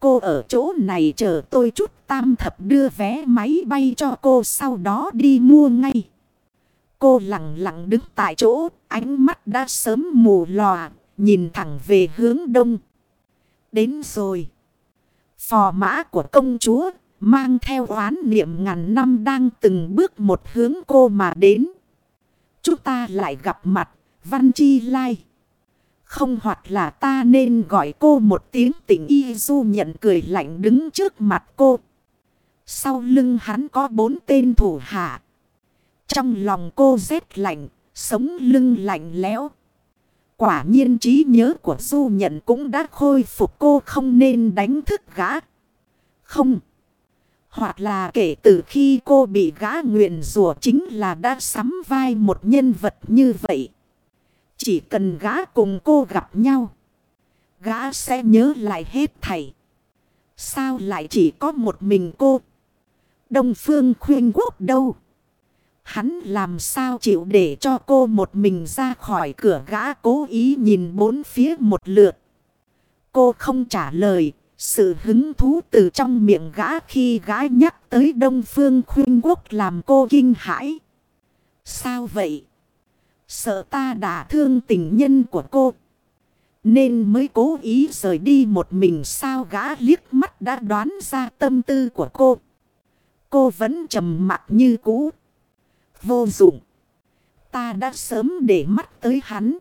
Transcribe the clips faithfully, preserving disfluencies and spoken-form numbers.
Cô ở chỗ này chờ tôi chút tam thập đưa vé máy bay cho cô sau đó đi mua ngay. Cô lặng lặng đứng tại chỗ, ánh mắt đã sớm mù lòa, nhìn thẳng về hướng đông. Đến rồi. Phò mã của công chúa, mang theo oán niệm ngàn năm đang từng bước một hướng cô mà đến. Chúng ta lại gặp mặt, Văn Chi Lai. Không, hoặc là ta nên gọi cô một tiếng Tịnh Y. Du Nhận cười lạnh đứng trước mặt cô. Sau lưng hắn có bốn tên thủ hạ. Trong lòng cô rét lạnh, sống lưng lạnh lẽo. Quả nhiên trí nhớ của Du Nhận cũng đã khôi phục, cô không nên đánh thức gã. Không. Hoặc là kể từ khi cô bị gã nguyền rủa chính là đã sắm vai một nhân vật như vậy. Chỉ cần gã cùng cô gặp nhau, gã sẽ nhớ lại hết thảy. Sao lại chỉ có một mình cô? Đông Phương Khuyên Quốc đâu? Hắn làm sao chịu để cho cô một mình ra khỏi cửa? Gã cố ý nhìn bốn phía một lượt. Cô không trả lời. Sự hứng thú từ trong miệng gã khi gã nhắc tới Đông Phương Khuyên Quốc làm cô kinh hãi. Sao vậy? Sợ ta đã thương tình nhân của cô, nên mới cố ý rời đi một mình sao? Gã liếc mắt đã đoán ra tâm tư của cô. Cô vẫn trầm mặc như cũ. Vô dụng. Ta đã sớm để mắt tới hắn.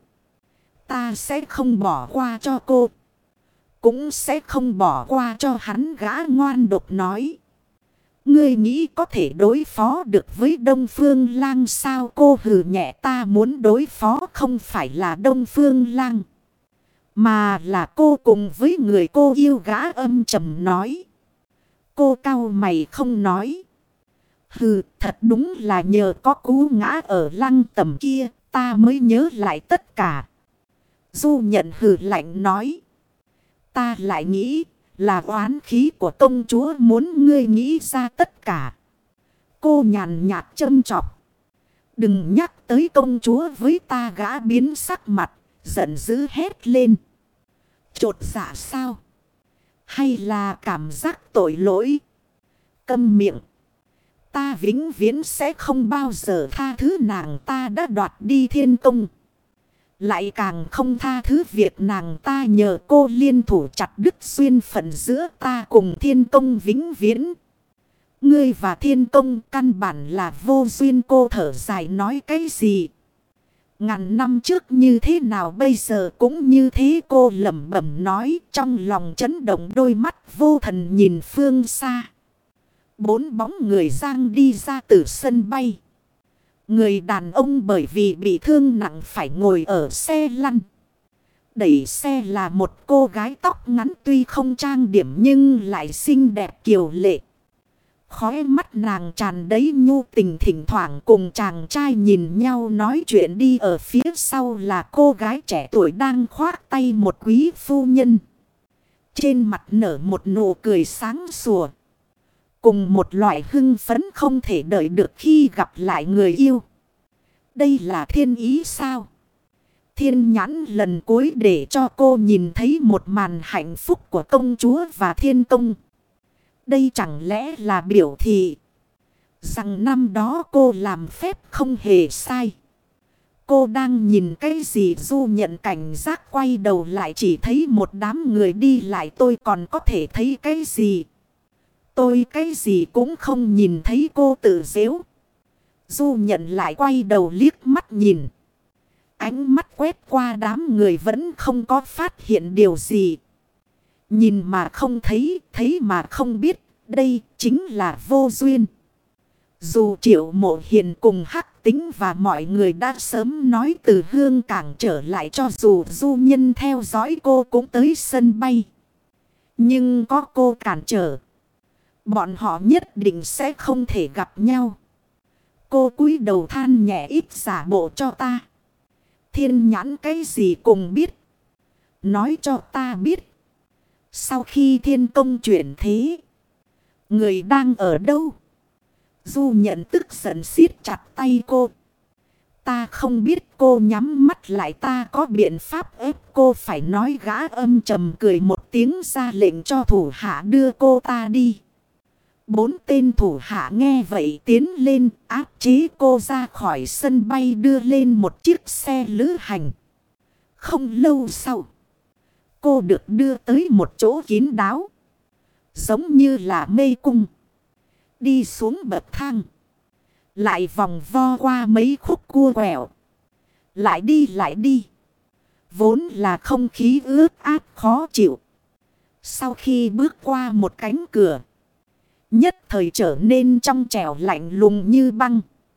Ta sẽ không bỏ qua cho cô, cũng sẽ không bỏ qua cho hắn. Gã ngoan độc nói. Ngươi nghĩ có thể đối phó được với Đông Phương Lang sao? Cô hừ nhẹ. Ta muốn đối phó không phải là Đông Phương Lang, mà là cô cùng với người cô yêu. Gã âm trầm nói. Cô cau mày không nói. Hừ, thật đúng là nhờ có cú ngã ở Lăng Tẩm kia, ta mới nhớ lại tất cả. Du Nhận hừ lạnh nói. Ta lại nghĩ là oán khí của công chúa muốn ngươi nghĩ ra tất cả. Cô nhàn nhạt châm chọc. Đừng nhắc tới công chúa với ta. Gã biến sắc mặt, giận dữ hét lên. Chột dạ sao? Hay là cảm giác tội lỗi? Câm miệng. Ta vĩnh viễn sẽ không bao giờ tha thứ nàng ta đã đoạt đi thiên công. Lại càng không tha thứ việc nàng ta nhờ cô liên thủ chặt đứt duyên phận giữa ta cùng thiên công vĩnh viễn. Ngươi và thiên công căn bản là vô duyên. Cô thở dài nói cái gì? Ngàn năm trước như thế nào bây giờ cũng như thế. Cô lẩm bẩm nói, trong lòng chấn động, đôi mắt vô thần nhìn phương xa. Bốn bóng người giang đi ra từ sân bay. Người đàn ông bởi vì bị thương nặng phải ngồi ở xe lăn. Đẩy xe là một cô gái tóc ngắn tuy không trang điểm nhưng lại xinh đẹp kiều lệ. Khóe mắt nàng tràn đầy nhu tình, thỉnh thoảng cùng chàng trai nhìn nhau nói chuyện. Đi ở phía sau là cô gái trẻ tuổi đang khoác tay một quý phu nhân. Trên mặt nở một nụ cười sáng sủa, cùng một loại hưng phấn không thể đợi được khi gặp lại người yêu. Đây là thiên ý sao? Thiên nhãn lần cuối để cho cô nhìn thấy một màn hạnh phúc của công chúa và thiên công. Đây chẳng lẽ là biểu thị rằng năm đó cô làm phép không hề sai? Cô đang nhìn cái gì? Du Nhận cảnh giác quay đầu lại, chỉ thấy một đám người đi lại. Tôi còn có thể thấy cái gì? Tôi cái gì cũng không nhìn thấy. Cô tự giễu. Du Nhận lại quay đầu liếc mắt nhìn. Ánh mắt quét qua đám người vẫn không có phát hiện điều gì. Nhìn mà không thấy, thấy mà không biết. Đây chính là vô duyên. Dù Triệu Mộ Hiền cùng Hắc Tính và mọi người đã sớm nói từ Hương Cảng trở lại, cho dù du nhân theo dõi cô cũng tới sân bay, nhưng có cô cản trở, bọn họ nhất định sẽ không thể gặp nhau. Cô cúi đầu than nhẹ, ít giả bộ cho ta. Thiên nhãn cái gì cùng biết. Nói cho ta biết. Sau khi thiên công chuyển thế, người đang ở đâu? Du Nhận tức giận siết chặt tay cô. Ta không biết cô nhắm mắt lại, ta có biện pháp ép cô phải nói. Gã âm trầm cười một tiếng ra lệnh cho thủ hạ đưa cô ta đi. Bốn tên thủ hạ nghe vậy tiến lên áp chế cô ra khỏi sân bay, đưa lên một chiếc xe lữ hành. Không lâu sau, cô được đưa tới một chỗ kín đáo, giống như là mê cung. Đi xuống bậc thang, lại vòng vo qua mấy khúc cua quẹo, lại đi lại đi. Vốn là không khí ướt át khó chịu, sau khi bước qua một cánh cửa, nhất thời trở nên trong trẻo lạnh lùng như băng,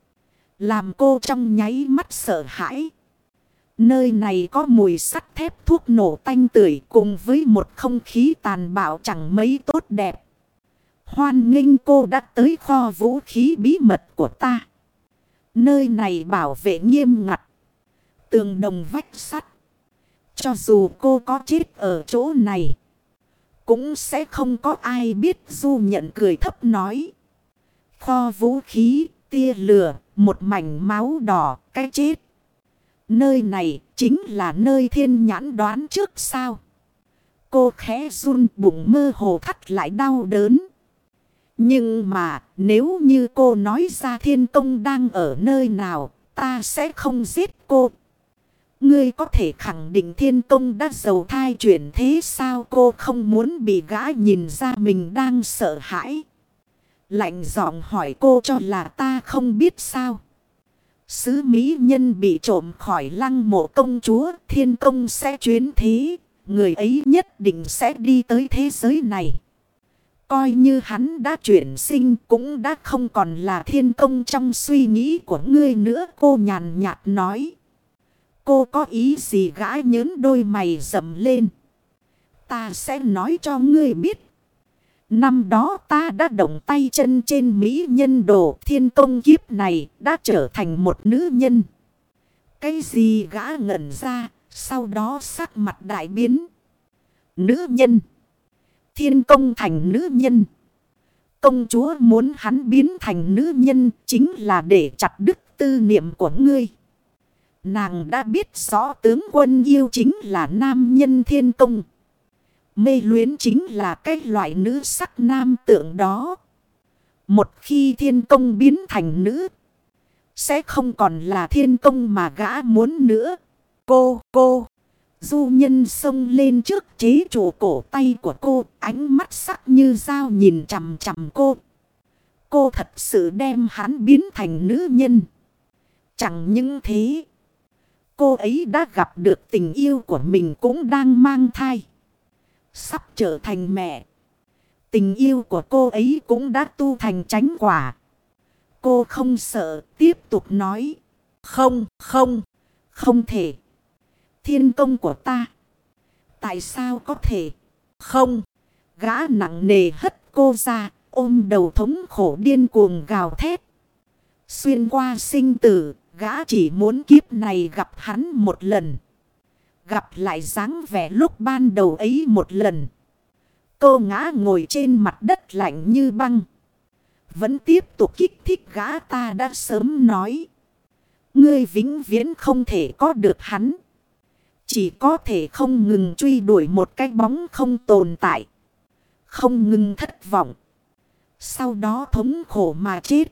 làm cô trong nháy mắt sợ hãi. Nơi này có mùi sắt thép, thuốc nổ tanh tưởi, cùng với một không khí tàn bạo chẳng mấy tốt đẹp. Hoan nghênh cô đã tới kho vũ khí bí mật của ta. Nơi này bảo vệ nghiêm ngặt, tường đồng vách sắt. Cho dù cô có chết ở chỗ này, cũng sẽ không có ai biết. Du Nhận cười thấp nói. Kho vũ khí, tia lửa, một mảnh máu đỏ, cái chết. Nơi này chính là nơi thiên nhãn đoán trước sao? Cô khẽ run, bụng mơ hồ thắt lại đau đớn. Nhưng mà nếu như cô nói ra thiên công đang ở nơi nào, ta sẽ không giết cô. Ngươi có thể khẳng định thiên công đã giàu thai chuyển thế sao? Cô không muốn bị gã nhìn ra mình đang sợ hãi. Lạnh giọng hỏi, cô cho là ta không biết sao? Sứ mỹ nhân bị trộm khỏi lăng mộ công chúa, thiên công sẽ chuyển thế. Người ấy nhất định sẽ đi tới thế giới này. Coi như hắn đã chuyển sinh cũng đã không còn là thiên công trong suy nghĩ của ngươi nữa. Cô nhàn nhạt nói. Cô có ý gì? Gã nhớn đôi mày rậm lên. Ta sẽ nói cho ngươi biết. Năm đó ta đã động tay chân trên mỹ nhân đồ, thiên công kiếp này đã trở thành một nữ nhân. Cái gì? Gã ngẩn ra, sau đó sắc mặt đại biến. Nữ nhân? Thiên công thành nữ nhân? Công chúa muốn hắn biến thành nữ nhân chính là để chặt đứt tư niệm của ngươi. Nàng đã biết rõ tướng quân yêu chính là nam nhân thiên công. Mê luyến chính là cái loại nữ sắc nam tượng đó. Một khi thiên công biến thành nữ, sẽ không còn là thiên công mà gã muốn nữa. Cô, cô. Du Nhân xông lên trước chế trụ cổ tay của cô, ánh mắt sắc như dao nhìn chằm chằm cô. Cô thật sự đem hắn biến thành nữ nhân. Chẳng những thế, cô ấy đã gặp được tình yêu của mình cũng đang mang thai, sắp trở thành mẹ. Tình yêu của cô ấy cũng đã tu thành chánh quả. Cô không sợ, tiếp tục nói. Không, không, không thể. Thiên công của ta. Tại sao có thể? Không. Gã nặng nề hất cô ra, ôm đầu thống khổ điên cuồng gào thét. Xuyên qua sinh tử, gã chỉ muốn kiếp này gặp hắn một lần. Gặp lại dáng vẻ lúc ban đầu ấy một lần. Cô ngã ngồi trên mặt đất lạnh như băng. Vẫn tiếp tục kích thích gã. Ta đã sớm nói. Ngươi vĩnh viễn không thể có được hắn. Chỉ có thể không ngừng truy đuổi một cái bóng không tồn tại. Không ngừng thất vọng. Sau đó thống khổ mà chết.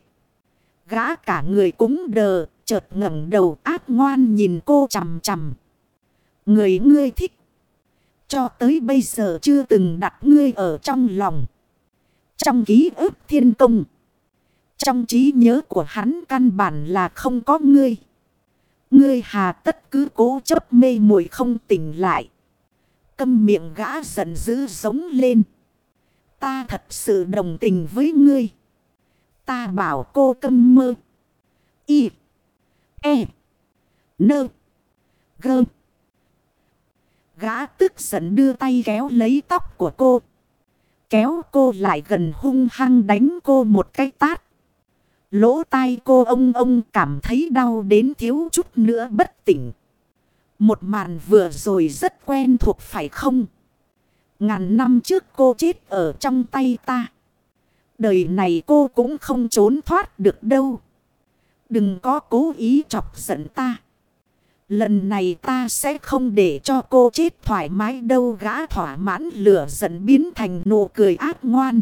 Gã cả người cũng đờ, chợt ngẩng đầu ác ngoan nhìn cô chằm chằm. Người ngươi thích, cho tới bây giờ chưa từng đặt ngươi ở trong lòng. Trong ký ức thiên công, trong trí nhớ của hắn căn bản là không có ngươi. Ngươi hà tất cứ cố chấp mê muội không tỉnh lại. Câm miệng. Gã giận dữ giống lên. Ta thật sự đồng tình với ngươi. Ta bảo cô câm mơ. Y. E. Nơ. Gơ. Gã tức giận đưa tay kéo lấy tóc của cô. Kéo cô lại gần hung hăng đánh cô một cái tát. Lỗ tai cô ông ông cảm thấy đau đến thiếu chút nữa bất tỉnh. Một màn vừa rồi rất quen thuộc phải không? Ngàn năm trước cô chết ở trong tay ta. Đời này cô cũng không trốn thoát được đâu. Đừng có cố ý chọc giận ta. Lần này ta sẽ không để cho cô chết thoải mái đâu. Gã thỏa mãn lửa giận biến thành nụ cười ác ngoan.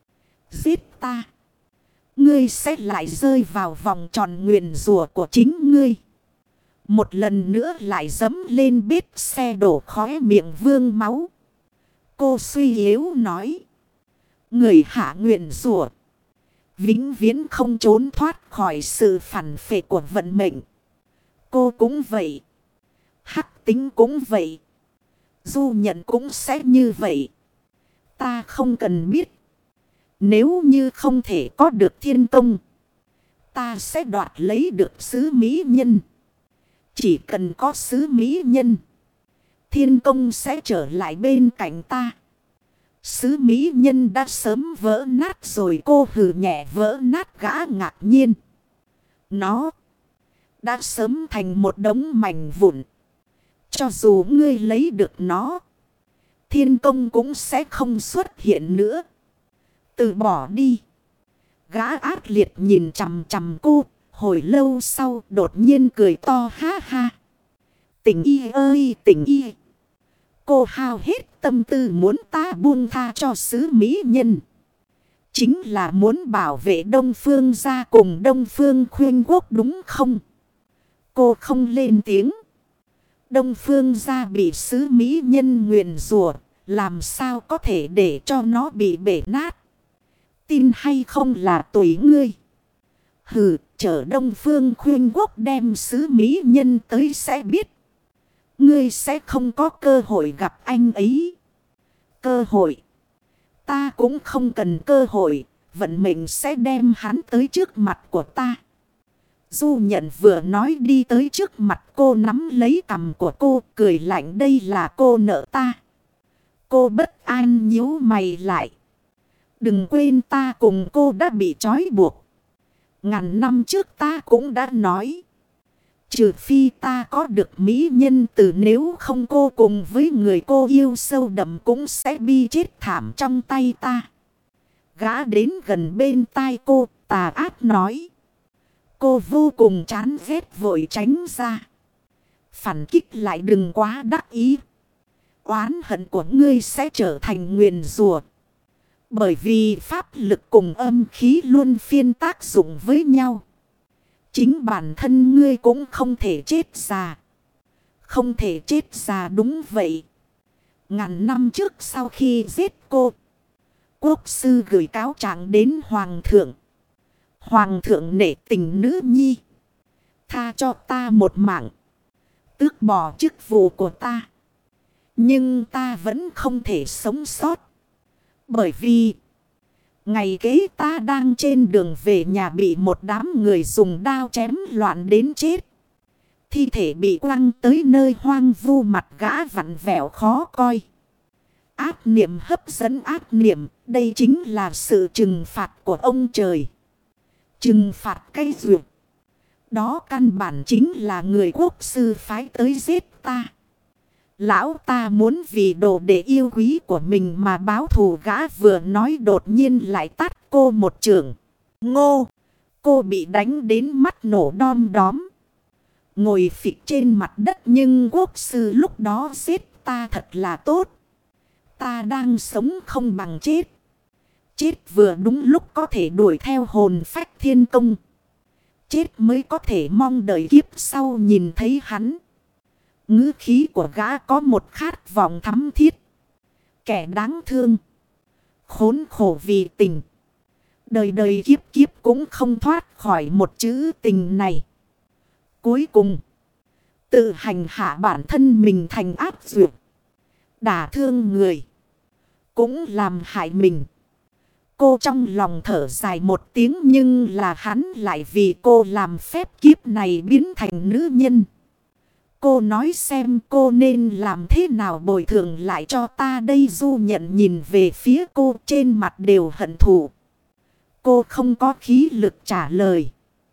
Giết ta. Ngươi sẽ lại rơi vào vòng tròn nguyền rủa của chính ngươi. Một lần nữa lại dẫm lên bếp xe đổ khóe miệng vương máu. Cô suy yếu nói. Người hạ nguyền rủa vĩnh viễn không trốn thoát khỏi sự phản phệ của vận mệnh. Cô cũng vậy. Hắc tính cũng vậy. Du nhận cũng sẽ như vậy. Ta không cần biết. Nếu như không thể có được thiên công, ta sẽ đoạt lấy được sứ mỹ nhân. Chỉ cần có sứ mỹ nhân, thiên công sẽ trở lại bên cạnh ta. Sứ mỹ nhân đã sớm vỡ nát rồi. Cô hừ nhẹ. Vỡ nát? Gã ngạc nhiên. Nó đã sớm thành một đống mảnh vụn. Cho dù ngươi lấy được nó, thiên công cũng sẽ không xuất hiện nữa. Từ bỏ đi. Gã ác liệt nhìn chằm chằm cô. Hồi lâu sau đột nhiên cười to ha ha. Tình y ơi tình y. Cô hao hết tâm tư muốn ta buông tha cho sứ mỹ nhân. Chính là muốn bảo vệ Đông Phương gia cùng Đông Phương Khuyên Quốc đúng không? Cô không lên tiếng. Đông Phương gia bị sứ mỹ nhân nguyền rủa, làm sao có thể để cho nó bị bể nát? Tin hay không là tùy ngươi. Hừ, chờ Đông Phương Khuyên Quốc đem sứ mỹ nhân tới sẽ biết. Ngươi sẽ không có cơ hội gặp anh ấy. Cơ hội? Ta cũng không cần cơ hội. Vận mệnh sẽ đem hắn tới trước mặt của ta. Du nhận vừa nói đi tới trước mặt cô, nắm lấy cằm của cô, cười lạnh. Đây là cô nợ ta. Cô bất an nhíu mày lại. Đừng quên ta cùng cô đã bị trói buộc. Ngàn năm trước ta cũng đã nói. Trừ phi ta có được mỹ nhân từ, nếu không cô cùng với người cô yêu sâu đậm cũng sẽ bi chết thảm trong tay ta. Gã đến gần bên tai cô, tà ác nói. Cô vô cùng chán ghét vội tránh ra. Phản kích lại đừng quá đắc ý. Oán hận của ngươi sẽ trở thành nguyền rủa. Bởi vì pháp lực cùng âm khí luôn phiên tác dụng với nhau. Chính bản thân ngươi cũng không thể chết già. Không thể chết già đúng vậy. Ngàn năm trước sau khi giết cô, quốc sư gửi cáo trạng đến hoàng thượng. Hoàng thượng nể tình nữ nhi, tha cho ta một mạng, tước bỏ chức vụ của ta. Nhưng ta vẫn không thể sống sót. Bởi vì ngày kế ta đang trên đường về nhà bị một đám người dùng đao chém loạn đến chết. Thi thể bị quăng tới nơi hoang vu, mặt gã vặn vẹo khó coi. Ác niệm hấp dẫn ác niệm, đây chính là sự trừng phạt của ông trời. Trừng phạt cái duyệt. Đó căn bản chính là người quốc sư phái tới giết ta. Lão ta muốn vì đồ đệ yêu quý của mình mà báo thù. Gã vừa nói đột nhiên lại tát cô một chưởng. Ngô! Cô bị đánh đến mắt nổ đom đóm. Ngồi phịch trên mặt đất. Nhưng quốc sư lúc đó giết ta thật là tốt. Ta đang sống không bằng chết. Chết vừa đúng lúc có thể đuổi theo hồn phách thiên công. Chết mới có thể mong đợi kiếp sau nhìn thấy hắn. Ngữ khí của gã có một khát vọng thắm thiết. Kẻ đáng thương, khốn khổ vì tình, đời đời kiếp kiếp cũng không thoát khỏi một chữ tình này. Cuối cùng, tự hành hạ bản thân mình thành ác duyệt. Đả thương người, cũng làm hại mình. Cô trong lòng thở dài một tiếng, nhưng là hắn lại vì cô làm phép kiếp này biến thành nữ nhân. Cô nói xem cô nên làm thế nào bồi thường lại cho ta đây. Du nhận nhìn về phía cô, trên mặt đều hận thù. Cô không có khí lực trả lời.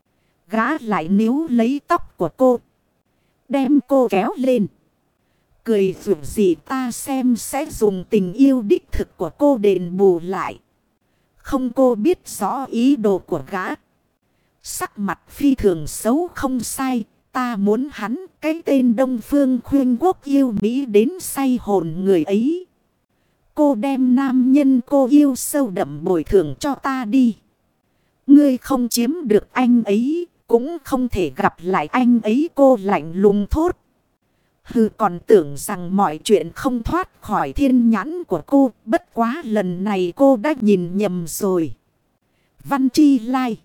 Gã lại níu lấy tóc của cô, đem cô kéo lên. Cười dù gì ta xem sẽ dùng tình yêu đích thực của cô đền bù lại. Không, cô biết rõ ý đồ của gã. Sắc mặt phi thường xấu không sai. Ta muốn hắn cái tên Đông Phương Khuyên Quốc yêu Mỹ đến say hồn người ấy. Cô đem nam nhân cô yêu sâu đậm bồi thường cho ta đi. Ngươi không chiếm được anh ấy, cũng không thể gặp lại anh ấy, cô lạnh lùng thốt. Hừ, còn tưởng rằng mọi chuyện không thoát khỏi thiên nhãn của cô, bất quá lần này cô đã nhìn nhầm rồi. Văn Chi Lai,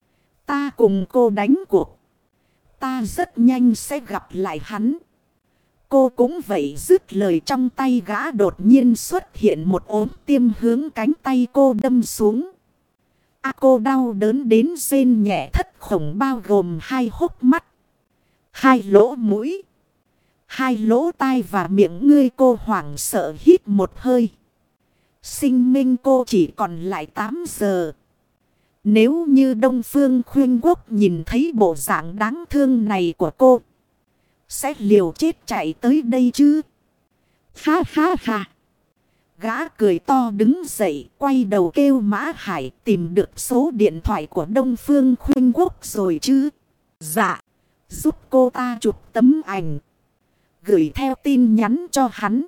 ta cùng cô đánh cuộc. Ta rất nhanh sẽ gặp lại hắn. Cô cũng vậy, dứt lời trong tay gã đột nhiên xuất hiện một ốm tiêm hướng cánh tay cô đâm xuống. A cô đau đớn đến rên nhẹ thất khổng, bao gồm hai hốc mắt, hai lỗ mũi, hai lỗ tai và miệng. Ngươi cô hoảng sợ hít một hơi. Sinh minh cô chỉ còn lại tám giờ. Nếu như Đông Phương Khuyên Quốc nhìn thấy bộ dạng đáng thương này của cô, sẽ liều chết chạy tới đây chứ. Ha ha ha. Gã cười to đứng dậy, quay đầu kêu Mã Hải tìm được số điện thoại của Đông Phương Khuyên Quốc rồi chứ. Dạ. Giúp cô ta chụp tấm ảnh, gửi theo tin nhắn cho hắn.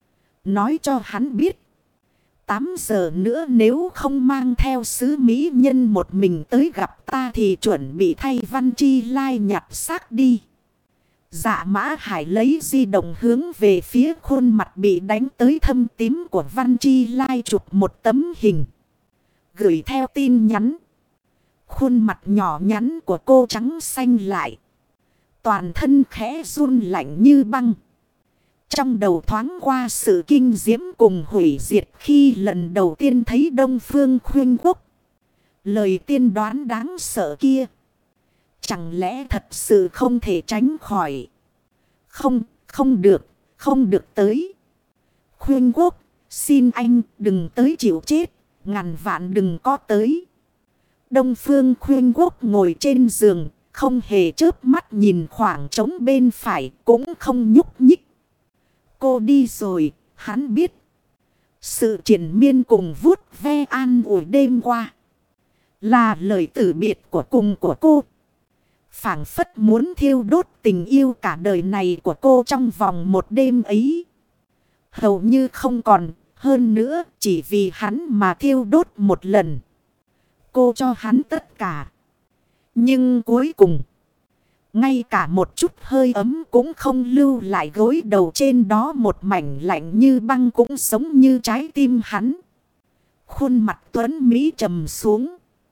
Nói cho hắn biết tám giờ nữa nếu không mang theo sứ mỹ nhân một mình tới gặp ta thì chuẩn bị thay Văn Chi Lai nhặt xác đi. Dạ. Mã Hải lấy di động hướng về phía khuôn mặt bị đánh tới thâm tím của Văn Chi Lai, chụp một tấm hình, gửi theo tin nhắn. Khuôn mặt nhỏ nhắn của cô trắng xanh lại, toàn thân khẽ run lạnh như băng. Trong đầu thoáng qua sự kinh diễm cùng hủy diệt khi lần đầu tiên thấy Đông Phương Khuyên Quốc. Lời tiên đoán đáng sợ kia, chẳng lẽ thật sự không thể tránh khỏi? Không, không được, không được tới. Khuyên Quốc, xin anh đừng tới chịu chết, ngàn vạn đừng có tới. Đông Phương Khuyên Quốc ngồi trên giường, không hề chớp mắt nhìn khoảng trống bên phải, cũng không nhúc nhích. Cô đi rồi, hắn biết. Sự triền miên cùng vuốt ve an ủi đêm qua là lời từ biệt của cùng của cô. Phảng phất muốn thiêu đốt tình yêu cả đời này của cô trong vòng một đêm ấy. Hầu như không còn, hơn nữa chỉ vì hắn mà thiêu đốt một lần. Cô cho hắn tất cả. Nhưng cuối cùng, ngay cả một chút hơi ấm cũng không lưu lại, gối đầu trên đó một mảnh lạnh như băng cũng giống như trái tim hắn. Khuôn mặt tuấn Mỹ trầm xuống.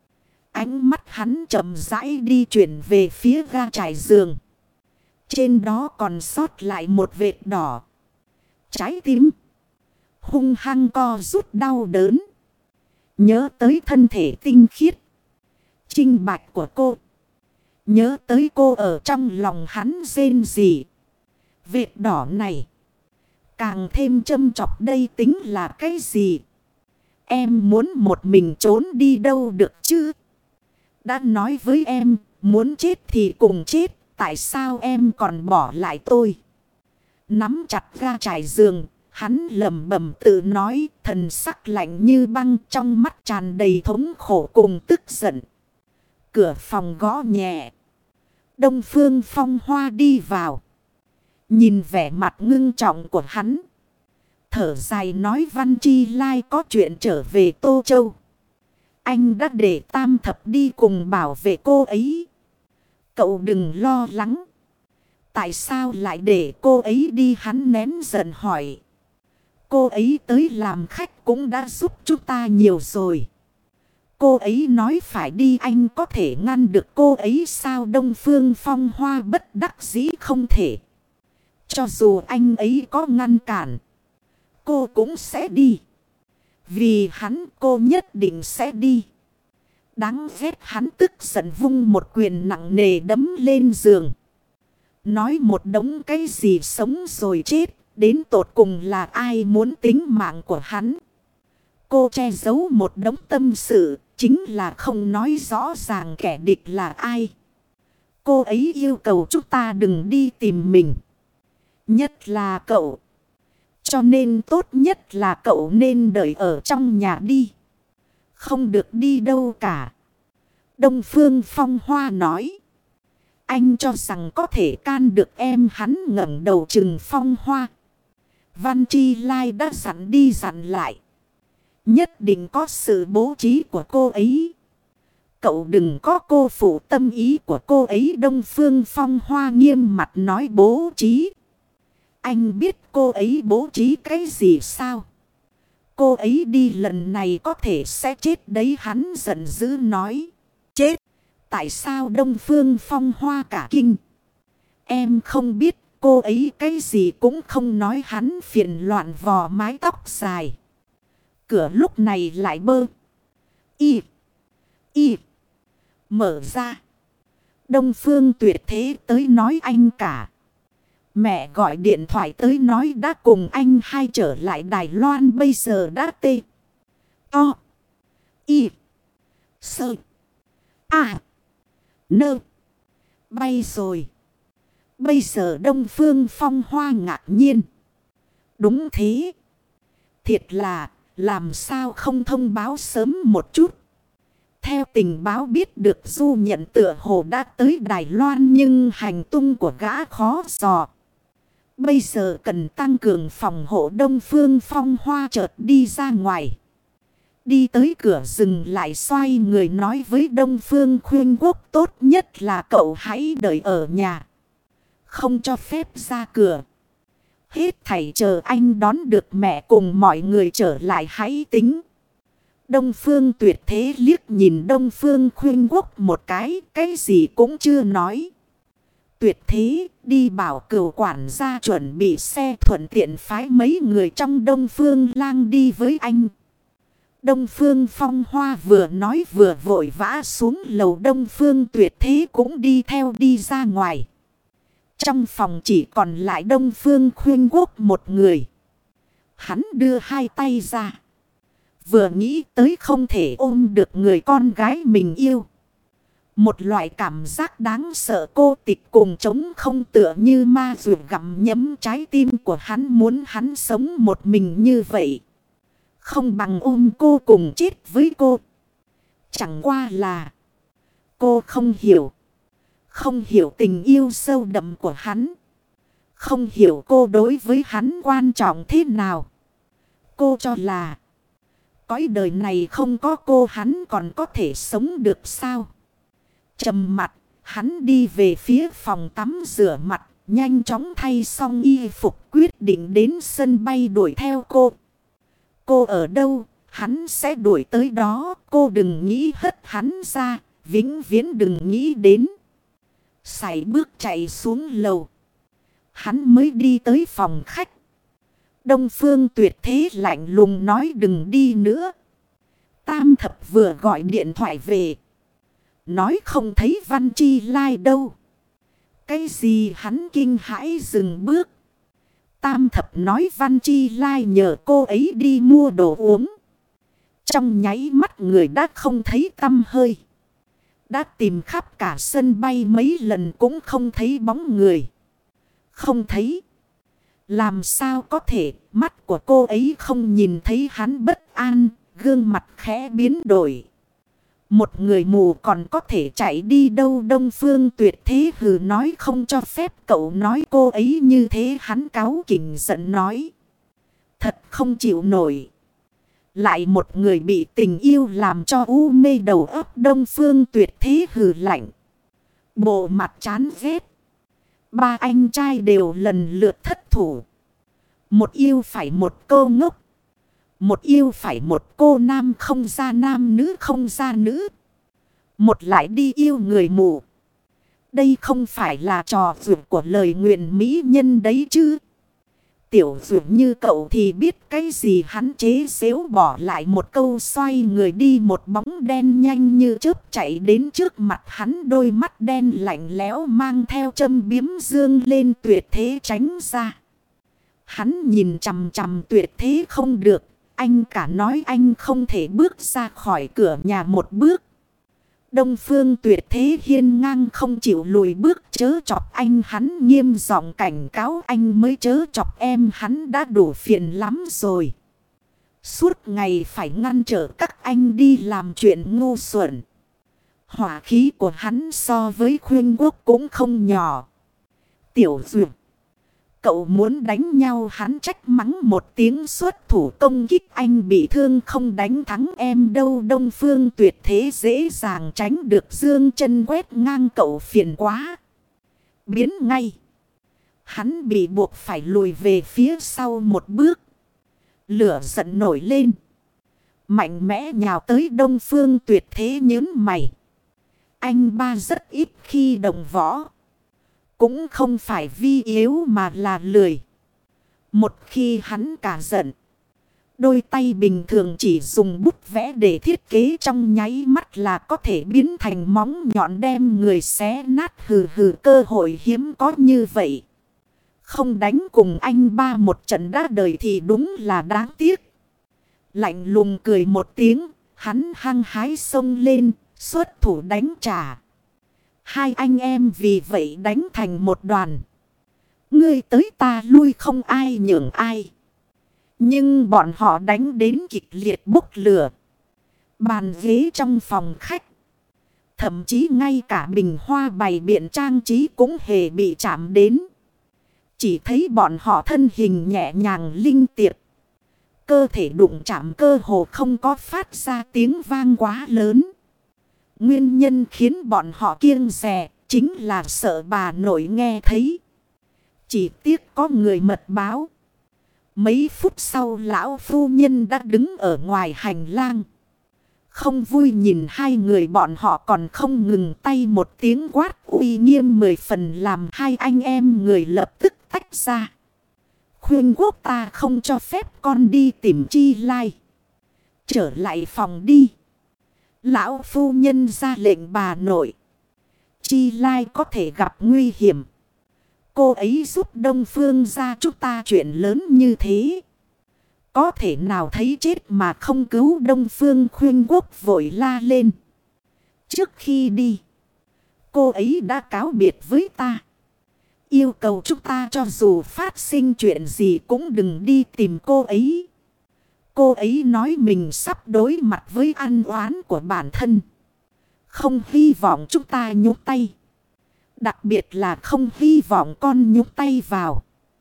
Ánh mắt hắn chậm rãi đi chuyển về phía ga trải giường. Trên đó còn sót lại một vệt đỏ. Trái tim hung hăng co rút đau đớn. Nhớ tới thân thể tinh khiết, trinh bạch của cô. Nhớ tới cô ở trong lòng hắn rên rỉ. Vệt đỏ này càng thêm châm chọc, đây tính là cái gì? Em muốn một mình trốn đi đâu được chứ? Đã nói với em, muốn chết thì cùng chết, tại sao em còn bỏ lại tôi? Nắm chặt ga trải giường, hắn lẩm bẩm tự nói, thần sắc lạnh như băng, trong mắt tràn đầy thống khổ cùng tức giận. Cửa phòng gõ nhẹ. Đông Phương Phong Hoa đi vào. Nhìn vẻ mặt ngưng trọng của hắn, thở dài nói, Văn Chi Lai có chuyện trở về Tô Châu. Anh đã để Tam Thập đi cùng bảo vệ cô ấy. Cậu đừng lo lắng. Tại sao lại để cô ấy đi? Hắn nén giận hỏi. Cô ấy tới làm khách cũng đã giúp chúng ta nhiều rồi. Cô ấy nói phải đi, anh có thể ngăn được cô ấy sao? Đông Phương Phong Hoa bất đắc dĩ không thể. Cho dù anh ấy có ngăn cản, cô cũng sẽ đi. Vì hắn cô nhất định sẽ đi. Đáng ghét, hắn tức giận vung một quyền nặng nề đấm lên giường. Nói một đống cái gì sống rồi chết, đến tột cùng là ai muốn tính mạng của hắn? Cô che giấu một đống tâm sự, chính là không nói rõ ràng kẻ địch là ai. Cô ấy yêu cầu chúng ta đừng đi tìm mình, nhất là cậu. Cho nên tốt nhất là cậu nên đợi ở trong nhà đi, không được đi đâu cả. Đông Phương Phong Hoa nói. Anh cho rằng có thể can được em. Hắn ngẩng đầu chừng Phong Hoa. Văn Chi Lai đã dặn đi dặn lại. Nhất định có sự bố trí của cô ấy. Cậu đừng có cô phụ tâm ý của cô ấy. Đông Phương Phong Hoa nghiêm mặt nói bố trí. Anh biết cô ấy bố trí cái gì sao? Cô ấy đi lần này có thể sẽ chết đấy. Hắn giận dữ nói. Chết? Tại sao? Đông Phương Phong Hoa cả kinh. Em không biết, cô ấy cái gì cũng không nói. Hắn phiền loạn vò mái tóc dài. Cửa lúc này lại bơ. Y. Y. Mở ra. Đông Phương Tuyệt Thế tới nói anh cả. Mẹ gọi điện thoại tới nói đã cùng anh hai trở lại Đài Loan. Bây giờ đã tê. To. Y. Sơ. À. Nơ. Bay rồi. Bây giờ Đông Phương Phong Hoa ngạc nhiên. Đúng thế. Thiệt là làm sao không thông báo sớm một chút. Theo tình báo biết được Du Nhận tựa hồ đã tới Đài Loan nhưng hành tung của gã khó dò. Bây giờ cần tăng cường phòng hộ. Đông Phương Phong Hoa chợt đi ra ngoài. Đi tới cửa dừng lại xoay người nói với Đông Phương Khuyên Quốc tốt nhất là cậu hãy đợi ở nhà. Không cho phép ra cửa. Hết thảy chờ anh đón được mẹ cùng mọi người trở lại hãy tính. Đông Phương Tuyệt Thế liếc nhìn Đông Phương Khuyên Quốc một cái, cái gì cũng chưa nói. Tuyệt Thế đi bảo cửu quản gia chuẩn bị xe thuận tiện phái mấy người trong Đông Phương Lang đi với anh. Đông Phương Phong Hoa vừa nói vừa vội vã xuống lầu. Đông Phương Tuyệt Thế cũng đi theo đi ra ngoài. Trong phòng chỉ còn lại Đông Phương Khuyên Quốc một người. Hắn đưa hai tay ra. Vừa nghĩ tới không thể ôm được người con gái mình yêu. Một loại cảm giác đáng sợ cô tịch cùng trống không tựa như ma ruột gặm nhấm trái tim của hắn. Muốn hắn sống một mình như vậy. Không bằng ôm cô cùng chết với cô. Chẳng qua là cô không hiểu. Không hiểu tình yêu sâu đậm của hắn. Không hiểu cô đối với hắn quan trọng thế nào. Cô cho là cõi đời này không có cô hắn còn có thể sống được sao? Trầm mặt, hắn đi về phía phòng tắm rửa mặt, nhanh chóng thay xong y phục quyết định đến sân bay đuổi theo cô. Cô ở đâu, hắn sẽ đuổi tới đó, cô đừng nghĩ hất hắn ra, vĩnh viễn đừng nghĩ đến. Sải bước chạy xuống lầu. Hắn mới đi tới phòng khách. Đông Phương Tuyệt Thế lạnh lùng nói đừng đi nữa. Tam Thập vừa gọi điện thoại về. Nói không thấy Văn Chi Lai đâu. Cái gì? Hắn kinh hãi dừng bước. Tam Thập nói Văn Chi Lai nhờ cô ấy đi mua đồ uống. Trong nháy mắt người đã không thấy tăm hơi. Đã tìm khắp cả sân bay mấy lần cũng không thấy bóng người. Không thấy. Làm sao có thể, mắt của cô ấy không nhìn thấy hắn bất an, gương mặt khẽ biến đổi. Một người mù còn có thể chạy đi đâu? Đông Phương Tuyệt Thế hừ nói không cho phép cậu nói cô ấy như thế. Hắn cáu kỉnh giận nói. Thật không chịu nổi. Lại một người bị tình yêu làm cho u mê đầu óc. Đông Phương Tuyệt Thế hừ lạnh. Bộ mặt chán ghét. Ba anh trai đều lần lượt thất thủ. Một yêu phải một cô ngốc. Một yêu phải một cô nam không ra nam, nữ không ra nữ. Một lại đi yêu người mù. Đây không phải là trò vượt của lời nguyện mỹ nhân đấy chứ. Tiểu vượt như cậu thì biết cái gì? Hắn chế xếu bỏ lại một câu xoay người đi. Một bóng đen nhanh như chớp chạy đến trước mặt hắn. Đôi mắt đen lạnh lẽo mang theo châm biếm dương lên. Tuyệt Thế tránh ra. Hắn nhìn chằm chằm Tuyệt Thế không được. Anh cả nói anh không thể bước ra khỏi cửa nhà một bước. Đông Phương Tuyệt Thế hiên ngang không chịu lùi bước. Chớ chọc anh, hắn nghiêm giọng cảnh cáo. Anh mới chớ chọc em, hắn đã đủ phiền lắm rồi. Suốt ngày phải ngăn trở các anh đi làm chuyện ngu xuẩn. Hỏa khí của hắn so với Khuyên Quốc cũng không nhỏ. Tiểu Duyệt, cậu muốn đánh nhau, hắn trách mắng một tiếng, xuất thủ công kích, anh bị thương không đánh thắng em đâu. Đông Phương Tuyệt thế dễ dàng tránh được, dương chân quét ngang cậu, phiền quá. Biến ngay. Hắn bị buộc phải lùi về phía sau một bước. Lửa giận nổi lên, mạnh mẽ nhào tới Đông Phương Tuyệt thế. Nhớn mày, anh ba rất ít khi đồng võ. Cũng không phải vi yếu mà là lười. Một khi hắn cả giận, đôi tay bình thường chỉ dùng bút vẽ để thiết kế trong nháy mắt là có thể biến thành móng nhọn đem người xé nát. Hừ hừ, cơ hội hiếm có như vậy, không đánh cùng anh ba một trận đã đời thì đúng là đáng tiếc. Lạnh lùng cười một tiếng, hắn hăng hái xông lên, xuất thủ đánh trả. Hai anh em vì vậy đánh thành một đoàn. Ngươi tới ta lui, không ai nhường ai. Nhưng bọn họ đánh đến kịch liệt bốc lửa. Bàn ghế trong phòng khách, thậm chí ngay cả bình hoa bày biện trang trí cũng hề bị chạm đến. Chỉ thấy bọn họ thân hình nhẹ nhàng linh tiệp. Cơ thể đụng chạm cơ hồ không có phát ra tiếng vang quá lớn. Nguyên nhân khiến bọn họ kiêng dè chính là sợ bà nội nghe thấy. Chỉ tiếc có người mật báo. Mấy phút sau lão phu nhân đã đứng ở ngoài hành lang. Không vui nhìn hai người bọn họ còn không ngừng tay, một tiếng quát uy nghiêm mười phần làm hai anh em người lập tức tách ra. Khuyên Quốc, ta không cho phép con đi tìm Chi Lai. Trở lại phòng đi. Lão phu nhân ra lệnh bà nội. Chi Lai có thể gặp nguy hiểm. Cô ấy giúp Đông Phương gia chúng ta chuyện lớn như thế. Có thể nào thấy chết mà không cứu Đông Phương. Khuyên Quốc vội la lên. Trước khi đi, cô ấy đã cáo biệt với ta. Yêu cầu chúng ta cho dù phát sinh chuyện gì cũng đừng đi tìm cô ấy. Cô ấy nói mình sắp đối mặt với ăn oán của bản thân. Không hy vọng chúng ta nhúc tay. Đặc biệt là không hy vọng con nhúc tay vào.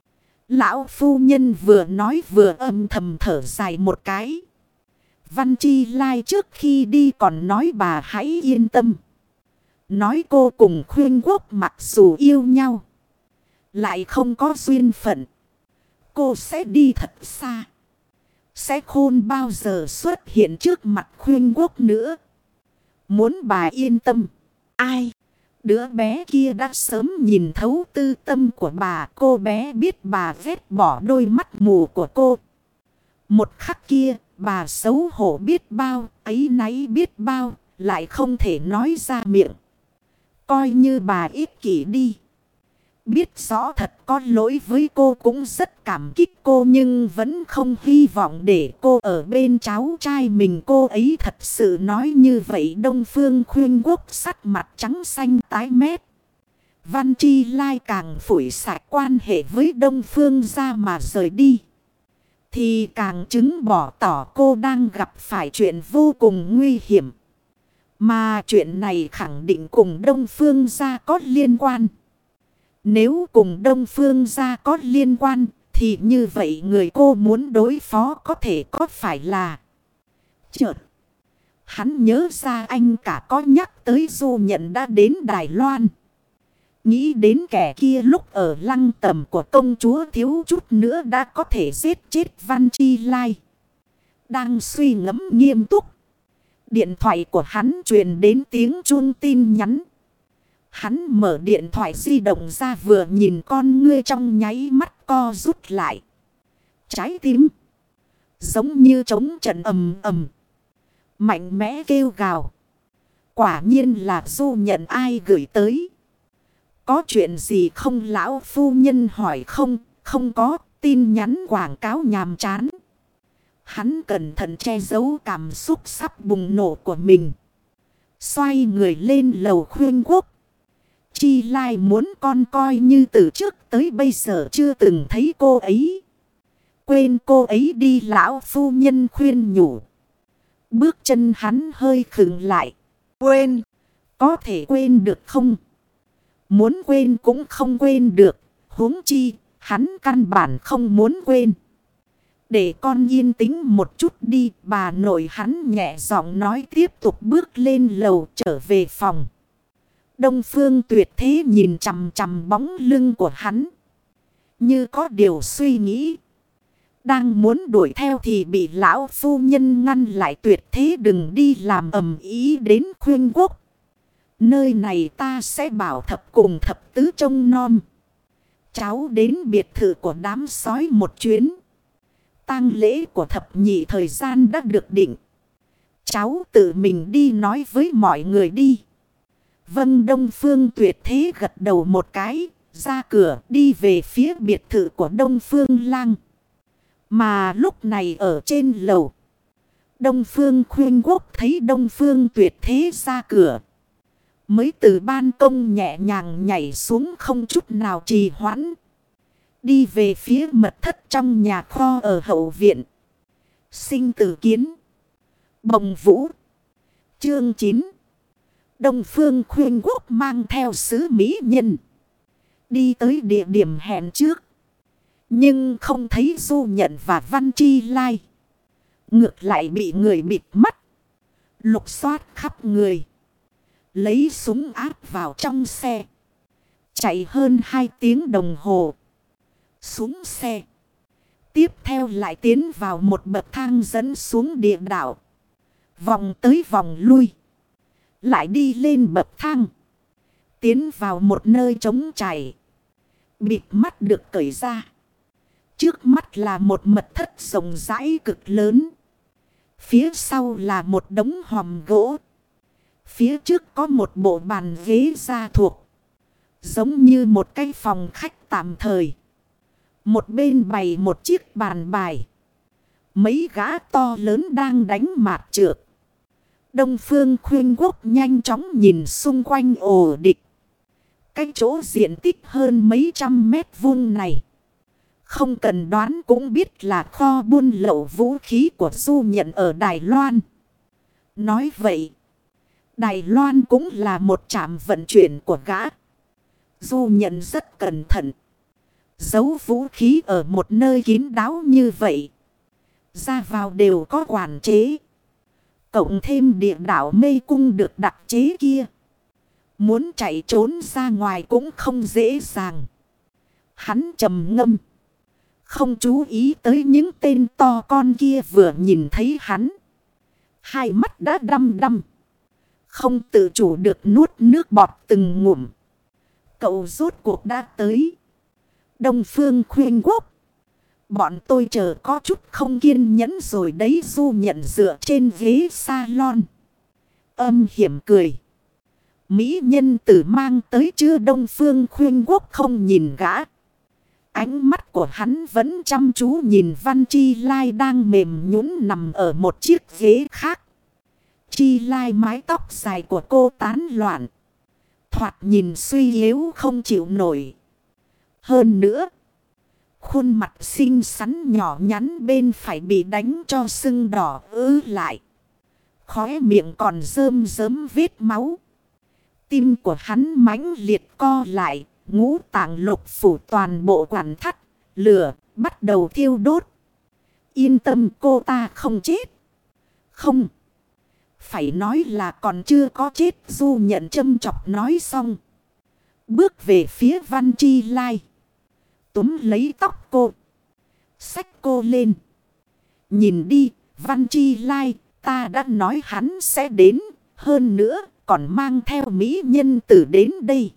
Lão phu nhân vừa nói vừa âm thầm thở dài một cái. Văn Chi Lai trước khi đi còn nói bà hãy yên tâm. Nói cô cùng Khuyên Quốc mặc dù yêu nhau, lại không có duyên phận. Cô sẽ đi thật xa. Sẽ khôn bao giờ xuất hiện trước mặt Khuyên Quốc nữa. Muốn bà yên tâm. Ai? Đứa bé kia đã sớm nhìn thấu tư tâm của bà. Cô bé biết bà ghét bỏ đôi mắt mù của cô. Một khắc kia, bà xấu hổ biết bao, áy náy biết bao, lại không thể nói ra miệng. Coi như bà ích kỷ đi. Biết rõ thật có lỗi với cô, cũng rất cảm kích cô, nhưng vẫn không hy vọng để cô ở bên cháu trai mình. Cô ấy thật sự nói như vậy. Đông Phương Khuyên Quốc sắc mặt trắng xanh tái mét. Văn Chi Lai càng phủi sạch quan hệ với Đông Phương ra mà rời đi, thì càng chứng bỏ tỏ cô đang gặp phải chuyện vô cùng nguy hiểm. Mà chuyện này khẳng định cùng Đông Phương gia có liên quan. Nếu cùng Đông Phương gia có liên quan, thì như vậy người cô muốn đối phó có thể có phải là... Chợt, hắn nhớ ra anh cả có nhắc tới Du Nhận đã đến Đài Loan. Nghĩ đến kẻ kia lúc ở lăng tẩm của công chúa thiếu chút nữa đã có thể giết chết Văn Chi Lai. Đang suy ngẫm nghiêm túc, điện thoại của hắn truyền đến tiếng chuông tin nhắn. Hắn mở điện thoại di động ra, vừa nhìn con ngươi trong nháy mắt co rút lại. Trái tim giống như trống trận ầm ầm, mạnh mẽ kêu gào. Quả nhiên là Du Nhận. Ai gửi tới? Có chuyện gì không? Lão phu nhân hỏi. Không, không có, tin nhắn quảng cáo nhàm chán. Hắn cẩn thận che giấu cảm xúc sắp bùng nổ của mình, xoay người lên lầu Khuyên Quốc. Chi Lai muốn con coi như từ trước tới bây giờ chưa từng thấy cô ấy. Quên cô ấy đi, lão phu nhân khuyên nhủ. Bước chân hắn hơi khựng lại. Quên, Có thể quên được không? Muốn quên cũng không quên được. Huống chi, hắn căn bản không muốn quên. Để con yên tĩnh một chút đi. Bà nội hắn nhẹ giọng nói, tiếp tục bước lên lầu trở về phòng. Đông Phương Tuyệt Thế nhìn chằm chằm bóng lưng của hắn, như có điều suy nghĩ. Đang muốn đuổi theo thì bị lão phu nhân ngăn lại. Tuyệt Thế đừng đi làm ầm ĩ đến Khuyên Quốc. Nơi này ta sẽ bảo thập cùng thập tứ trông nom. Cháu đến biệt thự của đám sói một chuyến. Tang lễ của thập nhị thời gian đã được định. Cháu tự mình đi nói với mọi người đi. Vâng. Đông Phương Tuyệt Thế gật đầu một cái, ra cửa đi về phía biệt thự của Đông Phương Lang. Mà lúc này ở trên lầu, Đông Phương Khuyên Quốc thấy Đông Phương Tuyệt Thế ra cửa, mới từ ban công nhẹ nhàng nhảy xuống không chút nào trì hoãn. Đi về phía mật thất trong nhà kho ở hậu viện. Sinh tử kiến. Bồng Vũ. Chương chín. Đông Phương Khuyên Quốc mang theo sứ mỹ nhân đi tới địa điểm hẹn trước. Nhưng không thấy Du Nhận và Văn Chi Lai. Ngược lại bị người bịt mắt, lục soát khắp người, lấy súng áp vào trong xe. Chạy hơn hai tiếng đồng hồ. Xuống xe. Tiếp theo lại tiến vào một bậc thang dẫn xuống địa đạo. Vòng tới vòng lui. Lại đi lên bậc thang. Tiến vào một nơi trống trải. Bịt mắt được cởi ra. Trước mắt là một mật thất rộng rãi cực lớn. Phía sau là một đống hòm gỗ. Phía trước có một bộ bàn ghế da thuộc, giống như một cái phòng khách tạm thời. Một bên bày một chiếc bàn bài. Mấy gã to lớn đang đánh mạt trược. Đông Phương Khuyên Quốc nhanh chóng nhìn xung quanh ổ địch. Cái chỗ diện tích hơn mấy trăm mét vuông này, không cần đoán cũng biết là kho buôn lậu vũ khí của Du Nhận ở Đài Loan. Nói vậy, Đài Loan cũng là một trạm vận chuyển của gã. Du Nhận rất cẩn thận, giấu vũ khí ở một nơi kín đáo như vậy. Ra vào đều có quản chế. Cộng thêm địa đạo mê cung được đặc chế kia, muốn chạy trốn ra ngoài cũng không dễ dàng. Hắn trầm ngâm, không chú ý tới những tên to con kia vừa nhìn thấy hắn, hai mắt đã đăm đăm, không tự chủ được nuốt nước bọt từng ngụm. Cậu rốt cuộc đã tới. Đông Phương Khuyên Quốc, bọn tôi chờ có chút không kiên nhẫn rồi đấy. Du Nhận dựa trên ghế salon, âm hiểm cười. Mỹ nhân tử mang tới chưa? Đông Phương Khuyên Quốc không nhìn gã. Ánh mắt của hắn vẫn chăm chú nhìn Văn Chi Lai đang mềm nhũn nằm ở một chiếc ghế khác. Chi Lai mái tóc dài của cô tán loạn, thoạt nhìn suy yếu không chịu nổi. Hơn nữa, khuôn mặt xinh xắn nhỏ nhắn bên phải bị đánh cho sưng đỏ ứ lại. Khóe miệng còn rơm rớm vết máu. Tim của hắn mãnh liệt co lại. Ngũ tạng lục phủ toàn bộ quản thắt. Lửa bắt đầu thiêu đốt. Yên tâm, cô ta không chết. Không, phải nói là còn chưa có chết. Du Nhận châm chọc nói xong, bước về phía Văn Chi Lai, túm lấy tóc cô, xách cô lên. Nhìn đi, Văn Chi Lai, ta đã nói hắn sẽ đến. Hơn nữa, còn mang theo mỹ nhân tử đến đây.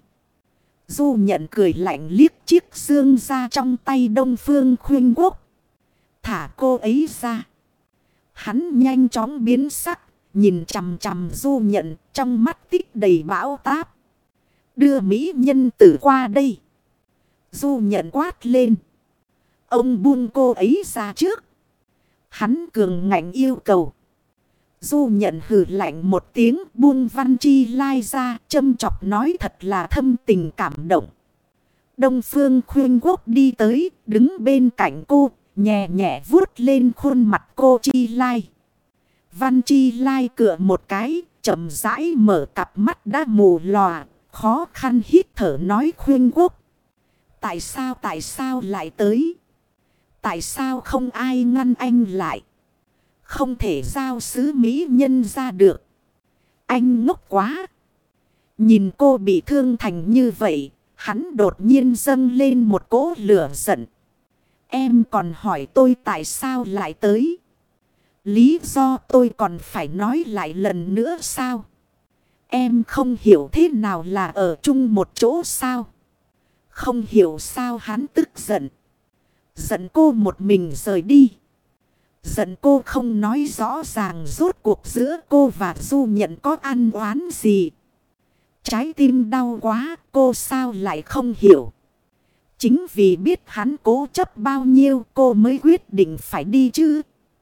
Du Nhận cười lạnh liếc chiếc xương ra trong tay Đông Phương Khuyên Quốc. Thả cô ấy ra. Hắn nhanh chóng biến sắc, nhìn chằm chằm Du Nhận, trong mắt tích đầy bão táp. Đưa mỹ nhân tử qua đây. Du Nhận quát lên. Ông buông cô ấy ra trước. Hắn cường ngạnh yêu cầu. Du Nhận hừ lạnh một tiếng, buông Văn Chi Lai ra, châm chọc nói thật là thâm tình cảm động. Đông Phương Khuyên Quốc đi tới, đứng bên cạnh cô, nhẹ nhẹ vuốt lên khuôn mặt cô Chi Lai. Văn Chi Lai cựa một cái, chậm rãi mở cặp mắt đã mù lòa, khó khăn hít thở nói Khuyên Quốc. Tại sao tại sao lại tới? Tại sao không ai ngăn anh lại? Không thể giao sứ mỹ nhân ra được. Anh ngốc quá. Nhìn cô bị thương thành như vậy, hắn đột nhiên dâng lên một cỗ lửa giận. Em còn hỏi tôi tại sao lại tới? Lý do tôi còn phải nói lại lần nữa sao? Em không hiểu thế nào là ở chung một chỗ sao? Không hiểu sao hắn tức giận. Giận cô một mình rời đi. Giận cô không nói rõ ràng rốt cuộc giữa cô và Du Nhận có ăn oán gì. Trái tim đau quá, cô sao lại không hiểu. Chính vì biết hắn cố chấp bao nhiêu cô mới quyết định phải đi chứ.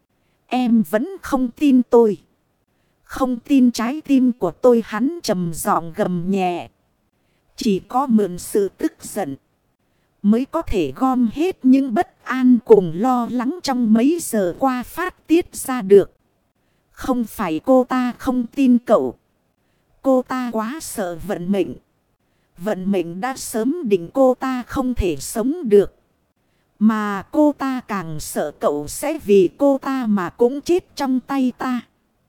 Em vẫn không tin tôi. Không tin trái tim của tôi, hắn trầm giọng gầm nhẹ. Chỉ có mượn sự tức giận mới có thể gom hết những bất an cùng lo lắng trong mấy giờ qua phát tiết ra được. Không phải cô ta không tin cậu. Cô ta quá sợ vận mệnh. Vận mệnh đã sớm định cô ta không thể sống được. Mà cô ta càng sợ cậu sẽ vì cô ta mà cũng chết trong tay ta.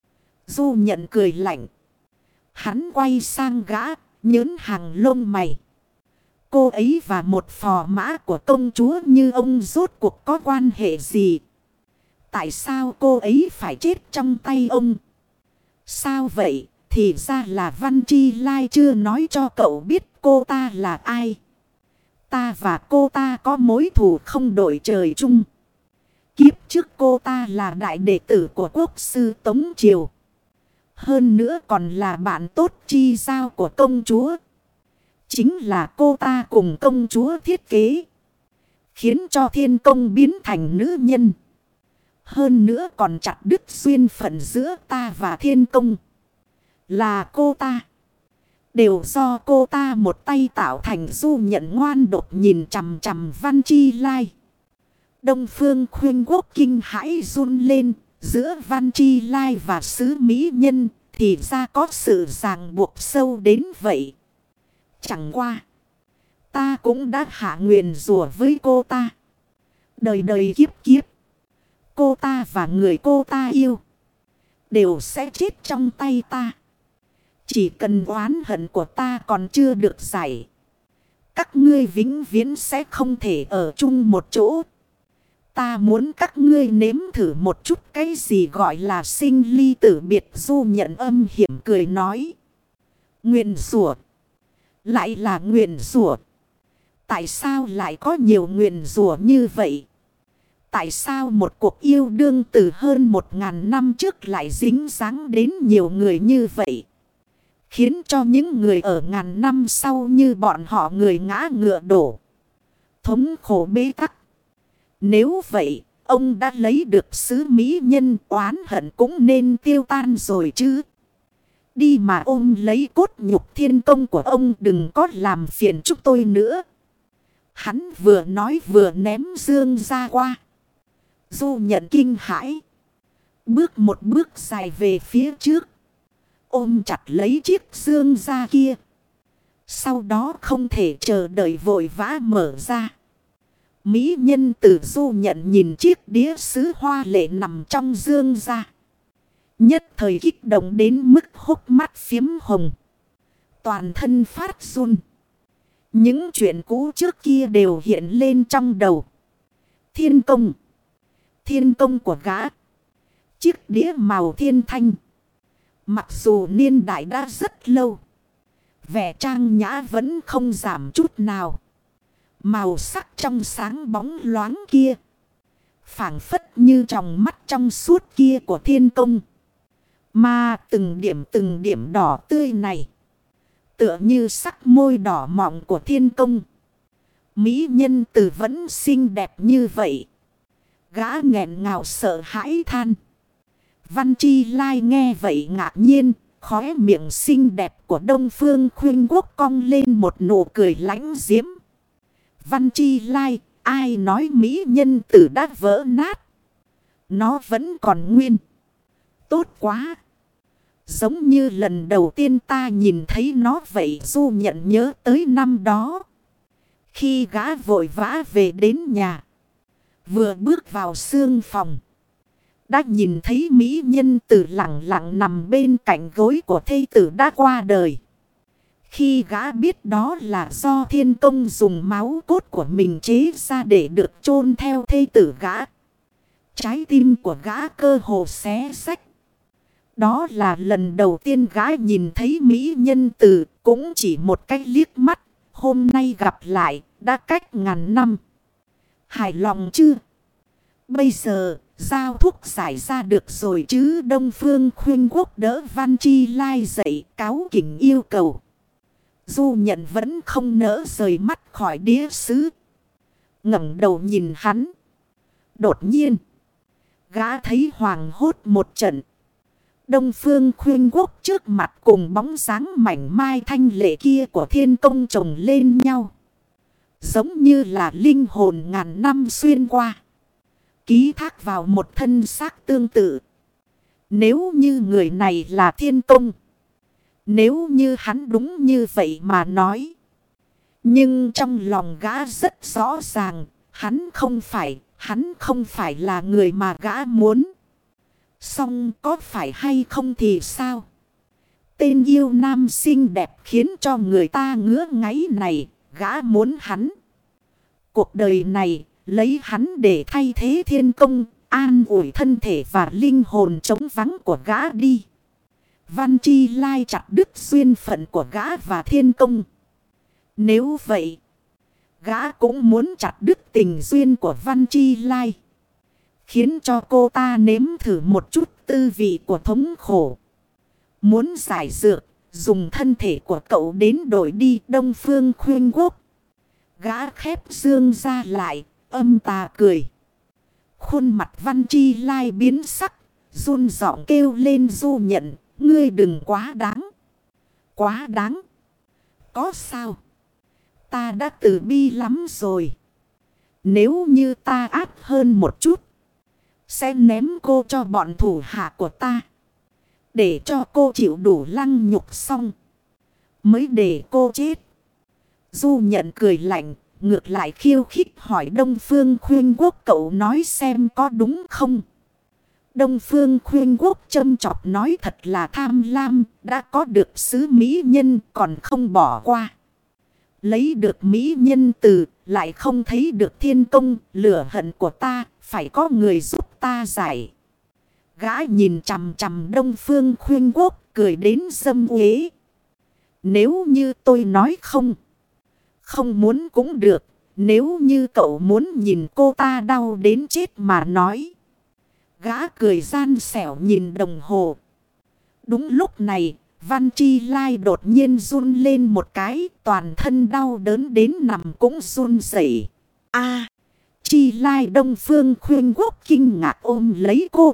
Du Nhận cười lạnh. Hắn quay sang gã, nhớn hàng lông mày. Cô ấy và một phò mã của công chúa như ông rốt cuộc có quan hệ gì? Tại sao cô ấy phải chết trong tay ông? Sao vậy? Thì ra là Văn Chi Lai chưa nói cho cậu biết cô ta là ai. Ta và cô ta có mối thù không đổi trời chung. Kiếp trước cô ta là đại đệ tử của quốc sư Tống Triều. Hơn nữa còn là bạn tốt chi giao của công chúa. Chính là cô ta cùng công chúa thiết kế. Khiến cho thiên công biến thành nữ nhân. Hơn nữa còn chặt đứt duyên phận giữa ta và thiên công. Là cô ta. Đều do cô ta một tay tạo thành. Du Nhận ngoan đột nhìn chằm chằm Văn Chi Lai. Đông Phương Khuyên Quốc kinh hãi run lên. Giữa Văn Chi Lai và sứ mỹ nhân thì ra có sự ràng buộc sâu đến vậy. Chẳng qua. Ta cũng đã hạ nguyền rủa với cô ta. Đời đời kiếp kiếp. Cô ta và người cô ta yêu. Đều sẽ chết trong tay ta. Chỉ cần oán hận của ta còn chưa được giải. Các ngươi vĩnh viễn sẽ không thể ở chung một chỗ. Ta muốn các ngươi nếm thử một chút cái gì gọi là sinh ly tử biệt. Du Nhận âm hiểm cười nói. Nguyền rủa. Lại là nguyền rủa. Tại sao lại có nhiều nguyền rủa như vậy? Tại sao một cuộc yêu đương từ hơn một ngàn năm trước lại dính dáng đến nhiều người như vậy? Khiến cho những người ở ngàn năm sau như bọn họ người ngã ngựa đổ. Thống khổ bế tắc. Nếu vậy, ông đã lấy được sứ mỹ nhân, oán hận cũng nên tiêu tan rồi chứ. Đi mà ôm lấy cốt nhục thiên công của ông, đừng có làm phiền chúng tôi nữa. Hắn vừa nói vừa ném dương ra qua. Du Nhận kinh hãi. Bước một bước dài về phía trước. Ôm chặt lấy chiếc dương ra kia. Sau đó không thể chờ đợi vội vã mở ra. Mỹ nhân tử Du Nhận nhìn chiếc đĩa sứ hoa lệ nằm trong dương ra. Nhất thời kích động đến mức hốc mắt phiếm hồng. Toàn thân phát run. Những chuyện cũ trước kia đều hiện lên trong đầu. Thiên công. Thiên công của gã. Chiếc đĩa màu thiên thanh. Mặc dù niên đại đã rất lâu. Vẻ trang nhã vẫn không giảm chút nào. Màu sắc trong sáng bóng loáng kia. Phảng phất như tròng mắt trong suốt kia của thiên công. Mà từng điểm từng điểm đỏ tươi này. Tựa như sắc môi đỏ mọng của thiên công. Mỹ nhân tử vẫn xinh đẹp như vậy. Gã nghẹn ngào sợ hãi than. Văn Chi Lai nghe vậy ngạc nhiên. Khóe miệng xinh đẹp của Đông Phương Khuyên Quốc cong lên một nụ cười lãnh diễm. Văn Chi Lai, ai nói mỹ nhân tử đã vỡ nát. Nó vẫn còn nguyên. Tốt quá. Giống như lần đầu tiên ta nhìn thấy nó vậy. Du Nhận nhớ tới năm đó. Khi gã vội vã về đến nhà. Vừa bước vào sương phòng. Đã nhìn thấy mỹ nhân tử lặng lặng nằm bên cạnh gối của thê tử đã qua đời. Khi gã biết đó là do thiên công dùng máu cốt của mình chế ra để được chôn theo thê tử gã. Trái tim của gã cơ hồ xé xách. Đó là lần đầu tiên gã nhìn thấy mỹ nhân tử, cũng chỉ một cái liếc mắt. Hôm nay gặp lại, đã cách ngàn năm. Hài lòng chưa? Bây giờ, giao thuốc giải ra được rồi chứ. Đông Phương Khuyên Quốc đỡ Văn Chi Lai dậy cáo kỉnh yêu cầu. Du Nhận vẫn không nỡ rời mắt khỏi đĩa sứ. Ngẩng đầu nhìn hắn. Đột nhiên, gã thấy hoàng hốt một trận. Đông Phương Khuyên Quốc trước mặt cùng bóng dáng mảnh mai thanh lệ kia của thiên công chồng lên nhau. Giống như là linh hồn ngàn năm xuyên qua. Ký thác vào một thân xác tương tự. Nếu như người này là thiên công. Nếu như hắn đúng như vậy mà nói. Nhưng trong lòng gã rất rõ ràng. Hắn không phải, hắn không phải là người mà gã muốn. Xong có phải hay không thì sao? Tên yêu nam xinh đẹp khiến cho người ta ngứa ngáy này. Gã muốn hắn. Cuộc đời này lấy hắn để thay thế thiên công. An ủi thân thể và linh hồn trống vắng của gã đi. Văn Chi Lai chặt đứt duyên phận của gã và thiên công. Nếu vậy, gã cũng muốn chặt đứt tình duyên của Văn Chi Lai. Khiến cho cô ta nếm thử một chút tư vị của thống khổ. Muốn giải dược, dùng thân thể của cậu đến đổi đi. Đông Phương Khuyên Quốc. Gã khép dương ra lại, âm tà cười. Khuôn mặt Văn Chi Lai biến sắc, run giọng kêu lên Du Nhận. Ngươi đừng quá đáng. Quá đáng. Có sao? Ta đã từ bi lắm rồi. Nếu như ta ác hơn một chút, sẽ ném cô cho bọn thủ hạ của ta. Để cho cô chịu đủ lăng nhục xong, mới để cô chết. Du Nhận cười lạnh, ngược lại khiêu khích hỏi Đông Phương Khuyên Quốc cậu nói xem có đúng không? Đông Phương Khuyên Quốc châm chọc nói thật là tham lam, đã có được sứ mỹ nhân còn không bỏ qua. Lấy được mỹ nhân từ, lại không thấy được thiên công, lửa hận của ta, phải có người giúp ta giải. Gã nhìn chằm chằm Đông Phương Khuyên Quốc, cười đến dâm uế. Nếu như tôi nói không, không muốn cũng được, nếu như cậu muốn nhìn cô ta đau đến chết mà nói. Gã cười gian xẻo nhìn đồng hồ. Đúng lúc này, Văn Chi Lai đột nhiên run lên một cái, toàn thân đau đớn đến nằm cũng run rẩy. A, Chi Lai Đông Phương Khuyên Quốc kinh ngạc ôm lấy cô.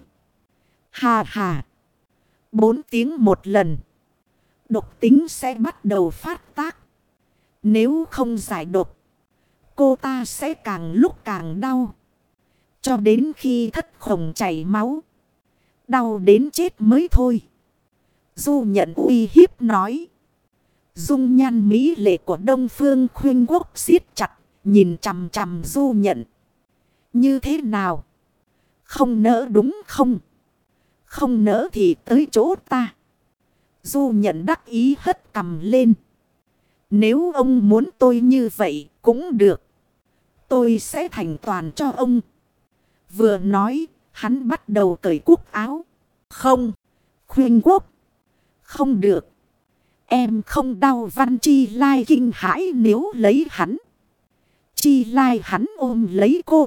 Hà hà. Bốn tiếng một lần. Độc tính sẽ bắt đầu phát tác. Nếu không giải độc, cô ta sẽ càng lúc càng đau. Cho đến khi thất khổng chảy máu. Đau đến chết mới thôi. Du Nhận uy hiếp nói. Dung nhan mỹ lệ của Đông Phương Khuyên Quốc siết chặt. Nhìn chằm chằm Du Nhận. Như thế nào? Không nỡ đúng không? Không nỡ thì tới chỗ ta. Du Nhận đắc ý hất cằm lên. Nếu ông muốn tôi như vậy cũng được. Tôi sẽ thành toàn cho ông. Vừa nói, hắn bắt đầu cởi cúc áo. Không, Khuyên Quốc. Không được. Em không đau. Văn Chi Lai kinh hãi nếu lấy hắn. Chi Lai hắn ôm lấy cô.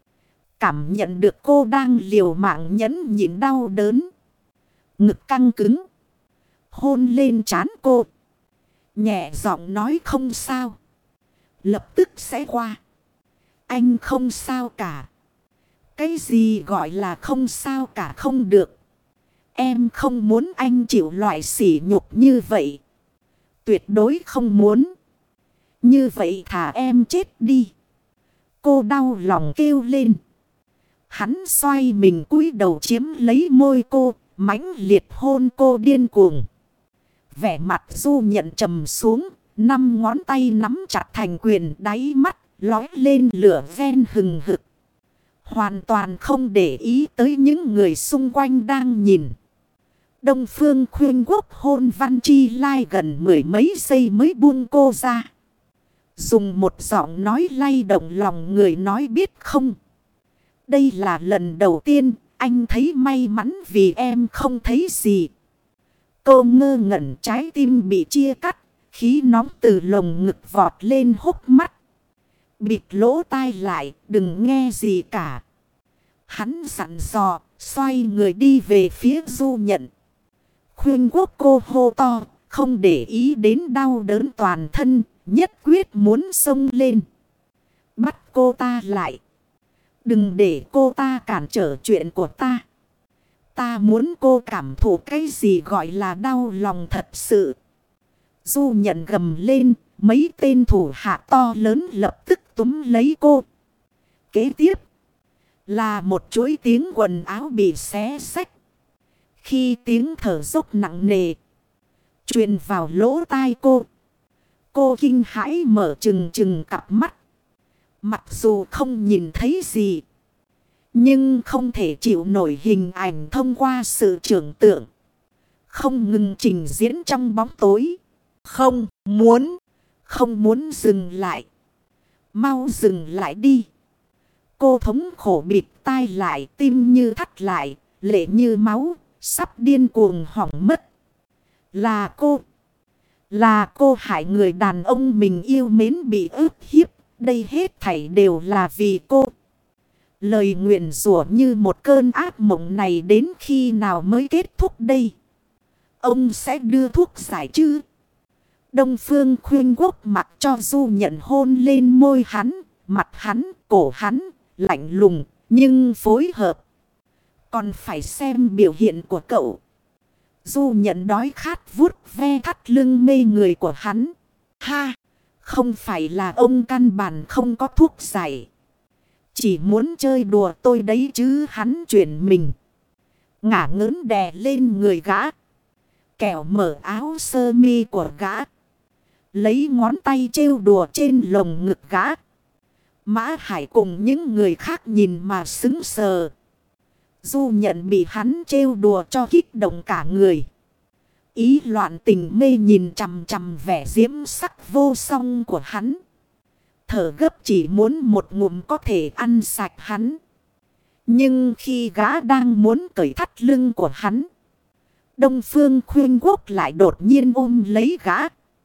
Cảm nhận được cô đang liều mạng nhẫn nhịn đau đớn. Ngực căng cứng. Hôn lên trán cô. Nhẹ giọng nói không sao. Lập tức sẽ qua. Anh không sao cả. Cái gì gọi là không sao cả không được. Em không muốn anh chịu loại sỉ nhục như vậy. Tuyệt đối không muốn. Như vậy thả em chết đi. Cô đau lòng kêu lên. Hắn xoay mình cúi đầu chiếm lấy môi cô. mãnh liệt hôn cô điên cuồng. Vẻ mặt Du Nhận trầm xuống, năm ngón tay nắm chặt thành quyền, đáy mắt lói lên lửa ven hừng hực. Hoàn toàn không để ý tới những người xung quanh đang nhìn. Đông Phương Khuyên Quốc hôn Văn Chi Lai gần mười mấy giây mới buông cô ra. Dùng một giọng nói lay động lòng người nói biết không. Đây là lần đầu tiên anh thấy may mắn vì em không thấy gì. Cô ngơ ngẩn, trái tim bị chia cắt. Khí nóng từ lồng ngực vọt lên hốc mắt. Bịt lỗ tai lại, đừng nghe gì cả. Hắn dặn dò, xoay người đi về phía Du Nhận. Khuyên Quốc cô hô to, không để ý đến đau đớn toàn thân, nhất quyết muốn xông lên. Bắt cô ta lại. Đừng để cô ta cản trở chuyện của ta. Ta muốn cô cảm thụ cái gì gọi là đau lòng thật sự. Du Nhận gầm lên, mấy tên thủ hạ to lớn lập tức túm lấy cô. Kế tiếp là một chuỗi tiếng quần áo bị xé xách. Khi tiếng thở dốc nặng nề truyền vào lỗ tai cô, cô kinh hãi mở trừng trừng cặp mắt. Mặc dù không nhìn thấy gì, nhưng không thể chịu nổi hình ảnh thông qua sự tưởng tượng không ngừng trình diễn trong bóng tối. Không muốn, không muốn dừng lại. Mau dừng lại đi. Cô thống khổ bịt tai lại, tim như thắt lại, lệ như máu, sắp điên cuồng hỏng mất. Là cô, là cô hại người đàn ông mình yêu mến bị ức hiếp. Đây hết thảy đều là vì cô. Lời nguyền rủa như một cơn ác mộng này đến khi nào mới kết thúc đây? Ông sẽ đưa thuốc giải chứ? Đông Phương Khuyên Quốc mặc cho Du Nhận hôn lên môi hắn, mặt hắn, cổ hắn, lạnh lùng, nhưng phối hợp. Còn phải xem biểu hiện của cậu. Du Nhận đói khát vuốt ve thắt lưng mê người của hắn. Ha! Không phải là ông căn bản không có thuốc giải. Chỉ muốn chơi đùa tôi đấy chứ. Hắn chuyển mình, ngả ngớn đè lên người gã. Kẻo mở áo sơ mi của gã, lấy ngón tay trêu đùa trên lồng ngực gã. Mã Hải cùng những người khác nhìn mà sững sờ. Du Nhận bị hắn trêu đùa cho kích động cả người. Ý loạn tình mê nhìn chằm chằm vẻ diễm sắc vô song của hắn. Thở gấp chỉ muốn một ngụm có thể ăn sạch hắn. Nhưng khi gã đang muốn cởi thắt lưng của hắn, Đông Phương Khuyên Quốc lại đột nhiên ôm lấy gã.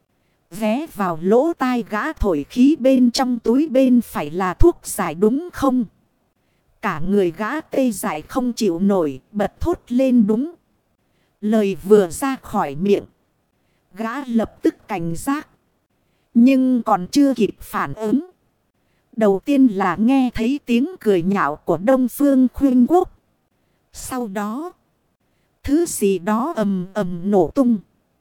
Vé vào lỗ tai gã thổi khí bên trong túi bên phải là thuốc giải đúng không? Cả người gã tê dại không chịu nổi, bật thốt lên đúng. Lời vừa ra khỏi miệng, gã lập tức cảnh giác. Nhưng còn chưa kịp phản ứng, đầu tiên là nghe thấy tiếng cười nhạo của Đông Phương Khuyên Quốc. Sau đó, thứ gì đó ầm ầm nổ tung.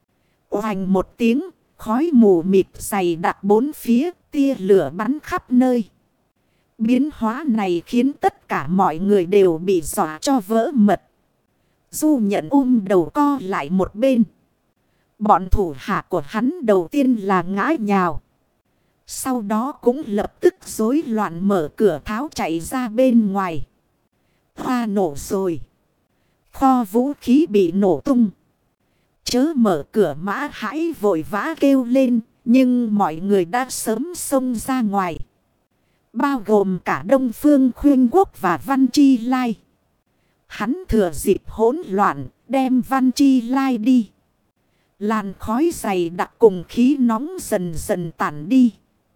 Oành một tiếng, khói mù mịt dày đặc bốn phía, tia lửa bắn khắp nơi. Biến hóa này khiến tất cả mọi người đều bị dọa cho vỡ mật. Du Nhận ôm đầu co lại một bên. Bọn thủ hạ của hắn đầu tiên là ngã nhào. Sau đó cũng lập tức rối loạn mở cửa tháo chạy ra bên ngoài. Hoa nổ rồi. Kho vũ khí bị nổ tung. Chớ mở cửa, Mã Hải vội vã kêu lên. Nhưng mọi người đã sớm xông ra ngoài. Bao gồm cả Đông Phương Khuyên Quốc và Văn Chi Lai. Hắn thừa dịp hỗn loạn đem Văn Chi Lai đi. Làn khói dày đặc cùng khí nóng dần dần tản đi.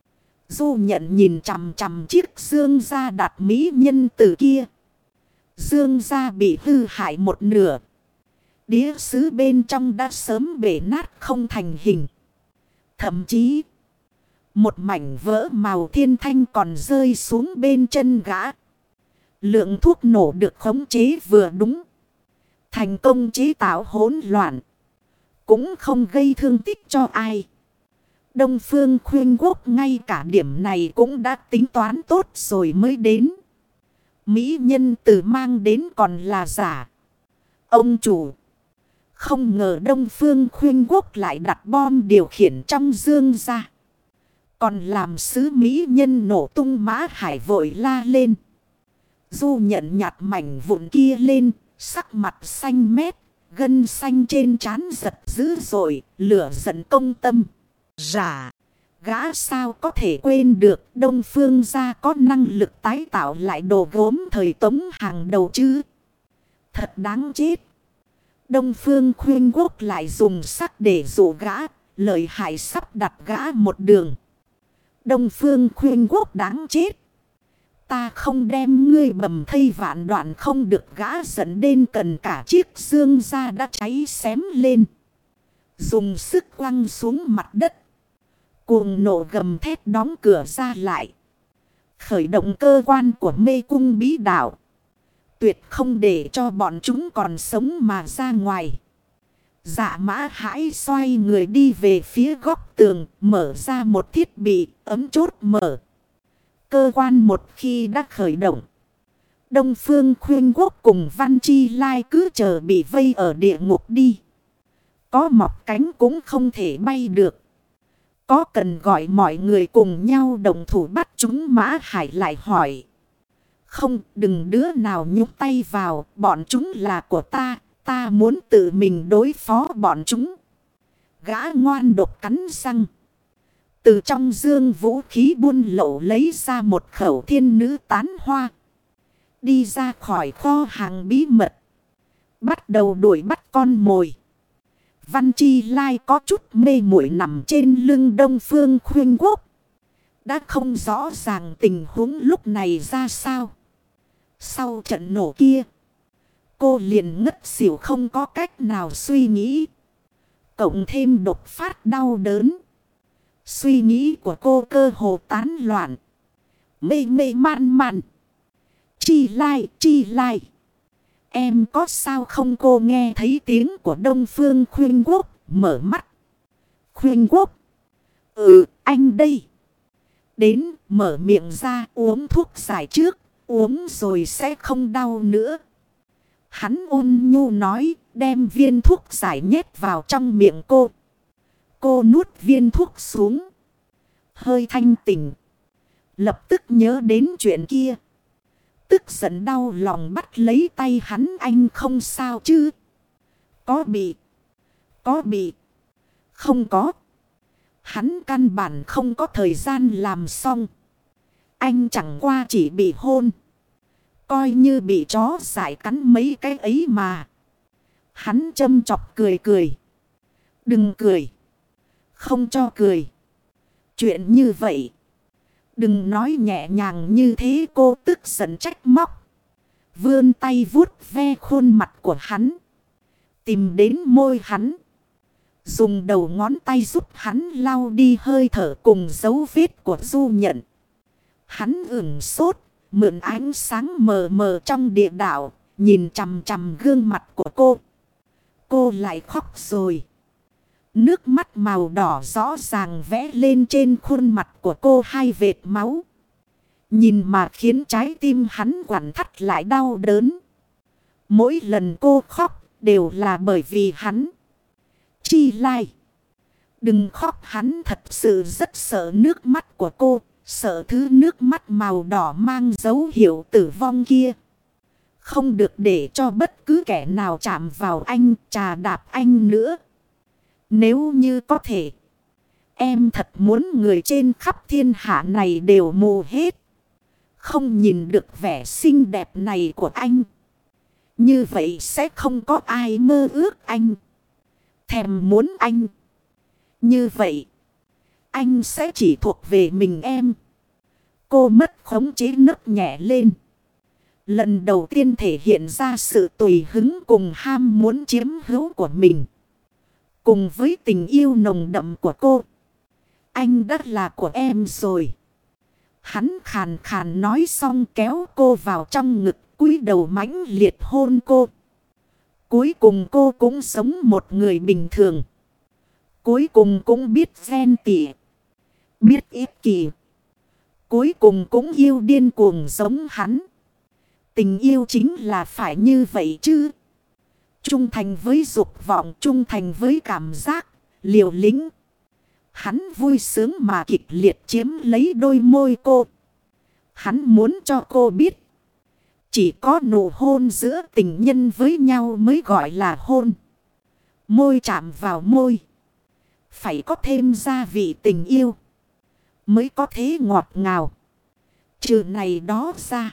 Du Nhận nhìn chằm chằm chiếc dương gia đặt mỹ nhân từ kia. Dương gia bị hư hại một nửa. Đĩa sứ bên trong đã sớm bể nát không thành hình. Thậm chí, một mảnh vỡ màu thiên thanh còn rơi xuống bên chân gã. Lượng thuốc nổ được khống chế vừa đúng. Thành công chế tạo hỗn loạn. Cũng không gây thương tích cho ai. Đông Phương Khuyên Quốc ngay cả điểm này cũng đã tính toán tốt rồi mới đến. Mỹ nhân từ mang đến còn là giả. Ông chủ. Không ngờ Đông Phương Khuyên Quốc lại đặt bom điều khiển trong dương ra. Còn làm sứ mỹ nhân nổ tung. Mã Hải vội la lên. Du nhận nhặt mảnh vụn kia lên. Sắc mặt xanh mét. Gân xanh trên trán giật dữ dội. Lửa giận công tâm. Rả. Gã sao có thể quên được Đông Phương gia có năng lực tái tạo lại đồ gốm thời Tống hàng đầu chứ. Thật đáng chết. Đông Phương Khuyên Quốc lại dùng sắc để dụ gã. Lợi hại sắp đặt gã một đường. Đông Phương Khuyên Quốc đáng chết. Ta không đem ngươi bầm thây vạn đoạn không được. Gã giận đến cần cả chiếc xương da đã cháy xém lên. Dùng sức quăng xuống mặt đất. Cuồng nộ gầm thét đóng cửa ra lại. Khởi động cơ quan của mê cung bí đảo. Tuyệt không để cho bọn chúng còn sống mà ra ngoài. Dạ Mã Hải xoay người đi về phía góc tường. Mở ra một thiết bị ấm chốt mở. Cơ quan một khi đã khởi động. Đông Phương Khuyên Quốc cùng Văn Chi Lai cứ chờ bị vây ở địa ngục đi. Có mọc cánh cũng không thể bay được. Có cần gọi mọi người cùng nhau đồng thủ bắt chúng? Mã Hải lại hỏi. Không, đừng đứa nào nhúc tay vào. Bọn chúng là của ta. Ta muốn tự mình đối phó bọn chúng. Gã ngoan độc cắn răng. Từ trong dương vũ khí buôn lậu lấy ra một khẩu thiên nữ tán hoa. Đi ra khỏi kho hàng bí mật. Bắt đầu đuổi bắt con mồi. Văn Chi Lai có chút mê muội nằm trên lưng Đông Phương Khuyên Quốc. Đã không rõ ràng tình huống lúc này ra sao. Sau trận nổ kia. Cô liền ngất xỉu không có cách nào suy nghĩ. Cộng thêm đột phát đau đớn. Suy nghĩ của cô cơ hồ tán loạn. Mê mê man man. Chi Lai, Chi Lai. Em có sao không? Cô nghe thấy tiếng của Đông Phương Khuyên Quốc. Mở mắt. Khuyên Quốc. Ừ, anh đây. Đến, mở miệng ra uống thuốc giải trước. Uống rồi sẽ không đau nữa. Hắn ôn nhu nói, đem viên thuốc giải nhét vào trong miệng cô. Cô nuốt viên thuốc xuống. Hơi thanh tỉnh. Lập tức nhớ đến chuyện kia. Tức giận đau lòng bắt lấy tay hắn. Anh không sao chứ? Có bị. Có bị. Không có. Hắn căn bản không có thời gian làm xong. Anh chẳng qua chỉ bị hôn. Coi như bị chó dại cắn mấy cái ấy mà. Hắn châm chọc cười cười. Đừng cười. Không cho cười. Chuyện như vậy. Đừng nói nhẹ nhàng như thế. Cô tức giận trách móc. Vươn tay vuốt ve khuôn mặt của hắn. Tìm đến môi hắn. Dùng đầu ngón tay giúp hắn lau đi hơi thở cùng dấu vết của du nhận. Hắn ửng sốt. Mượn ánh sáng mờ mờ trong địa đạo. Nhìn chằm chằm gương mặt của cô. Cô lại khóc rồi. Nước mắt màu đỏ rõ ràng vẽ lên trên khuôn mặt của cô hai vệt máu. Nhìn mà khiến trái tim hắn quặn thắt lại đau đớn. Mỗi lần cô khóc đều là bởi vì hắn. Chi Lai. Đừng khóc, hắn thật sự rất sợ nước mắt của cô. Sợ thứ nước mắt màu đỏ mang dấu hiệu tử vong kia. Không được để cho bất cứ kẻ nào chạm vào anh, chà đạp anh nữa. Nếu như có thể, em thật muốn người trên khắp thiên hạ này đều mù hết. Không nhìn được vẻ xinh đẹp này của anh. Như vậy sẽ không có ai mơ ước anh, thèm muốn anh. Như vậy, anh sẽ chỉ thuộc về mình em. Cô mất khống chế nấc nhẹ lên. Lần đầu tiên thể hiện ra sự tùy hứng cùng ham muốn chiếm hữu của mình. Cùng với tình yêu nồng đậm của cô. Anh đã là của em rồi. Hắn khàn khàn nói xong kéo cô vào trong ngực, cúi đầu mãnh liệt hôn cô. Cuối cùng cô cũng sống một người bình thường. Cuối cùng cũng biết ghen tị. Biết ích kỷ. Cuối cùng cũng yêu điên cuồng giống hắn. Tình yêu chính là phải như vậy chứ. Trung thành với dục vọng, trung thành với cảm giác, liều lĩnh. Hắn vui sướng mà kịch liệt chiếm lấy đôi môi cô. Hắn muốn cho cô biết. Chỉ có nụ hôn giữa tình nhân với nhau mới gọi là hôn. Môi chạm vào môi. Phải có thêm gia vị tình yêu. Mới có thế ngọt ngào. Trừ này đó ra.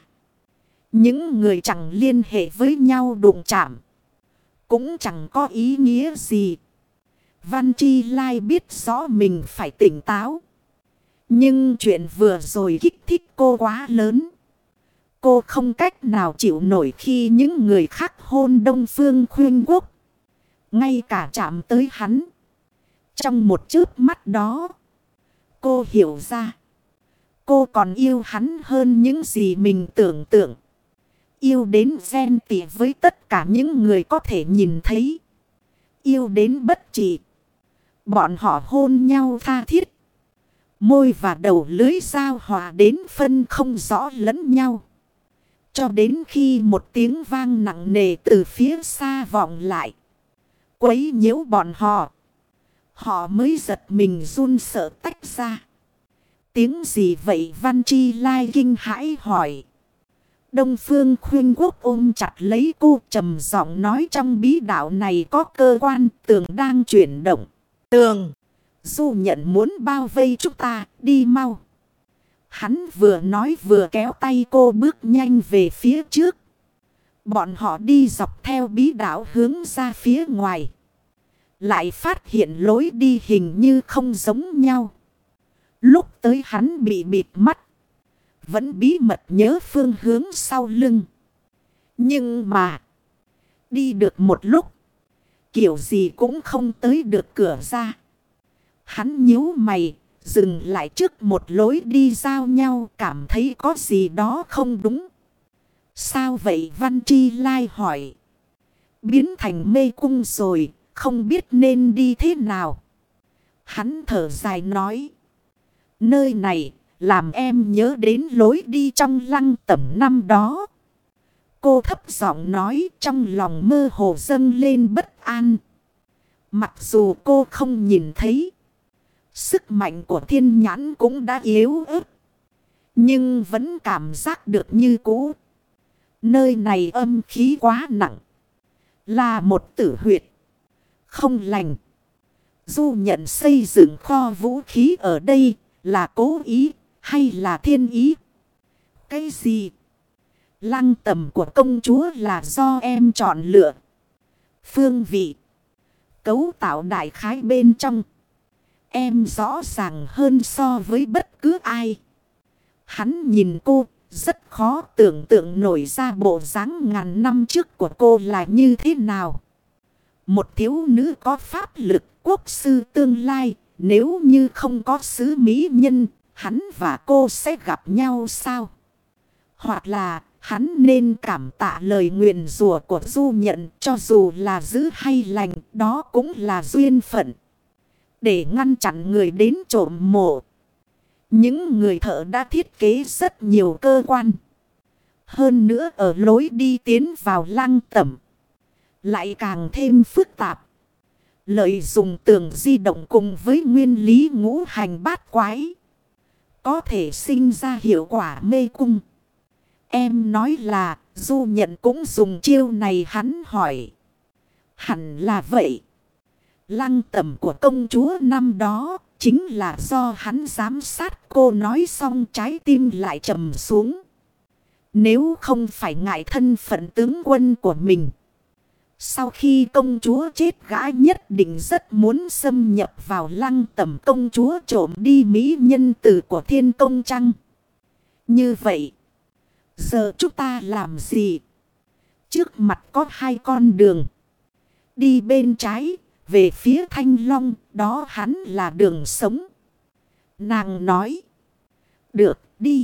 Những người chẳng liên hệ với nhau đụng chạm. Cũng chẳng có ý nghĩa gì. Văn Chi Lai biết rõ mình phải tỉnh táo. Nhưng chuyện vừa rồi kích thích cô quá lớn. Cô không cách nào chịu nổi khi những người khác hôn Đông Phương Khuyên Quốc. Ngay cả chạm tới hắn. Trong một chớp mắt đó. Cô hiểu ra. Cô còn yêu hắn hơn những gì mình tưởng tượng. Yêu đến ghen tị với tất cả những người có thể nhìn thấy. Yêu đến bất trị. Bọn họ hôn nhau tha thiết. Môi và đầu lưỡi giao hòa đến phân không rõ lẫn nhau. Cho đến khi một tiếng vang nặng nề từ phía xa vọng lại. Quấy nhiễu bọn họ. Họ mới giật mình run sợ tách ra. Tiếng gì vậy? Văn Chi Lai kinh hãi hỏi. Đông Phương Khuyên Quốc ôm chặt lấy cô, trầm giọng nói, trong bí đạo này có cơ quan tường đang chuyển động. Tường, Du Nhận muốn bao vây chúng ta, đi mau. Hắn vừa nói vừa kéo tay cô bước nhanh về phía trước. Bọn họ đi dọc theo bí đạo hướng ra phía ngoài. Lại phát hiện lối đi hình như không giống nhau. Lúc tới hắn bị bịt mắt. Vẫn bí mật nhớ phương hướng sau lưng. Nhưng mà. Đi được một lúc. Kiểu gì cũng không tới được cửa ra. Hắn nhíu mày. Dừng lại trước một lối đi giao nhau. Cảm thấy có gì đó không đúng. Sao vậy? Văn Chi Lai hỏi. Biến thành mê cung rồi. Không biết nên đi thế nào. Hắn thở dài nói. Nơi này làm em nhớ đến lối đi trong Lăng Tẩm năm đó. Cô thấp giọng nói, trong lòng mơ hồ dâng lên bất an. Mặc dù cô không nhìn thấy. Sức mạnh của thiên nhãn cũng đã yếu ớt. Nhưng vẫn cảm giác được như cũ. Nơi này âm khí quá nặng. Là một tử huyệt. Không lành. Du Nhận xây dựng kho vũ khí ở đây. Là cố ý hay là thiên ý? Cái gì? Lăng tẩm của công chúa là do em chọn lựa. Phương vị. Cấu tạo đại khái bên trong. Em rõ ràng hơn so với bất cứ ai. Hắn nhìn cô. Rất khó tưởng tượng nổi ra bộ dáng ngàn năm trước của cô là như thế nào. Một thiếu nữ có pháp lực, quốc sư tương lai. Nếu như không có sứ mỹ nhân, hắn và cô sẽ gặp nhau sao? Hoặc là hắn nên cảm tạ lời nguyền rủa của Du Nhận, cho dù là dữ hay lành, đó cũng là duyên phận. Để ngăn chặn người đến trộm mộ. Những người thợ đã thiết kế rất nhiều cơ quan. Hơn nữa ở lối đi tiến vào Lăng Tẩm. Lại càng thêm phức tạp. Lợi dụng tường di động cùng với nguyên lý ngũ hành bát quái. Có thể sinh ra hiệu quả mê cung. Em nói là Du Nhận cũng dùng chiêu này. Hắn hỏi. Hẳn là vậy. Lăng tẩm của công chúa năm đó chính là do hắn giám sát cô. Nói xong trái tim lại trầm xuống. Nếu không phải ngại thân phận tướng quân của mình. Sau khi công chúa chết, gã nhất định rất muốn xâm nhập vào lăng tẩm công chúa, trộm đi mỹ nhân tử của thiên công trăng. Như vậy, giờ chúng ta làm gì? Trước mặt có hai con đường. Đi bên trái, về phía Thanh Long, đó hắn là đường sống. Nàng nói. Được, đi.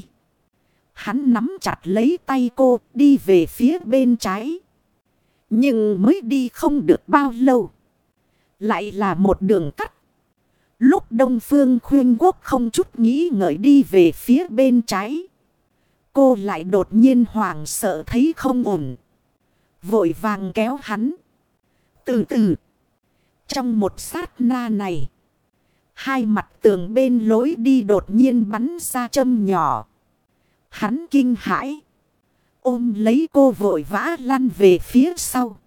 Hắn nắm chặt lấy tay cô, đi về phía bên trái. Nhưng mới đi không được bao lâu. Lại là một đường cắt. Lúc Đông Phương Khuyên Quốc không chút nghĩ ngợi đi về phía bên trái. Cô lại đột nhiên hoảng sợ thấy không ổn. Vội vàng kéo hắn. Từ từ. Trong một sát na này. Hai mặt tường bên lối đi đột nhiên bắn ra châm nhỏ. Hắn kinh hãi. Ôm lấy cô vội vã lăn về phía sau.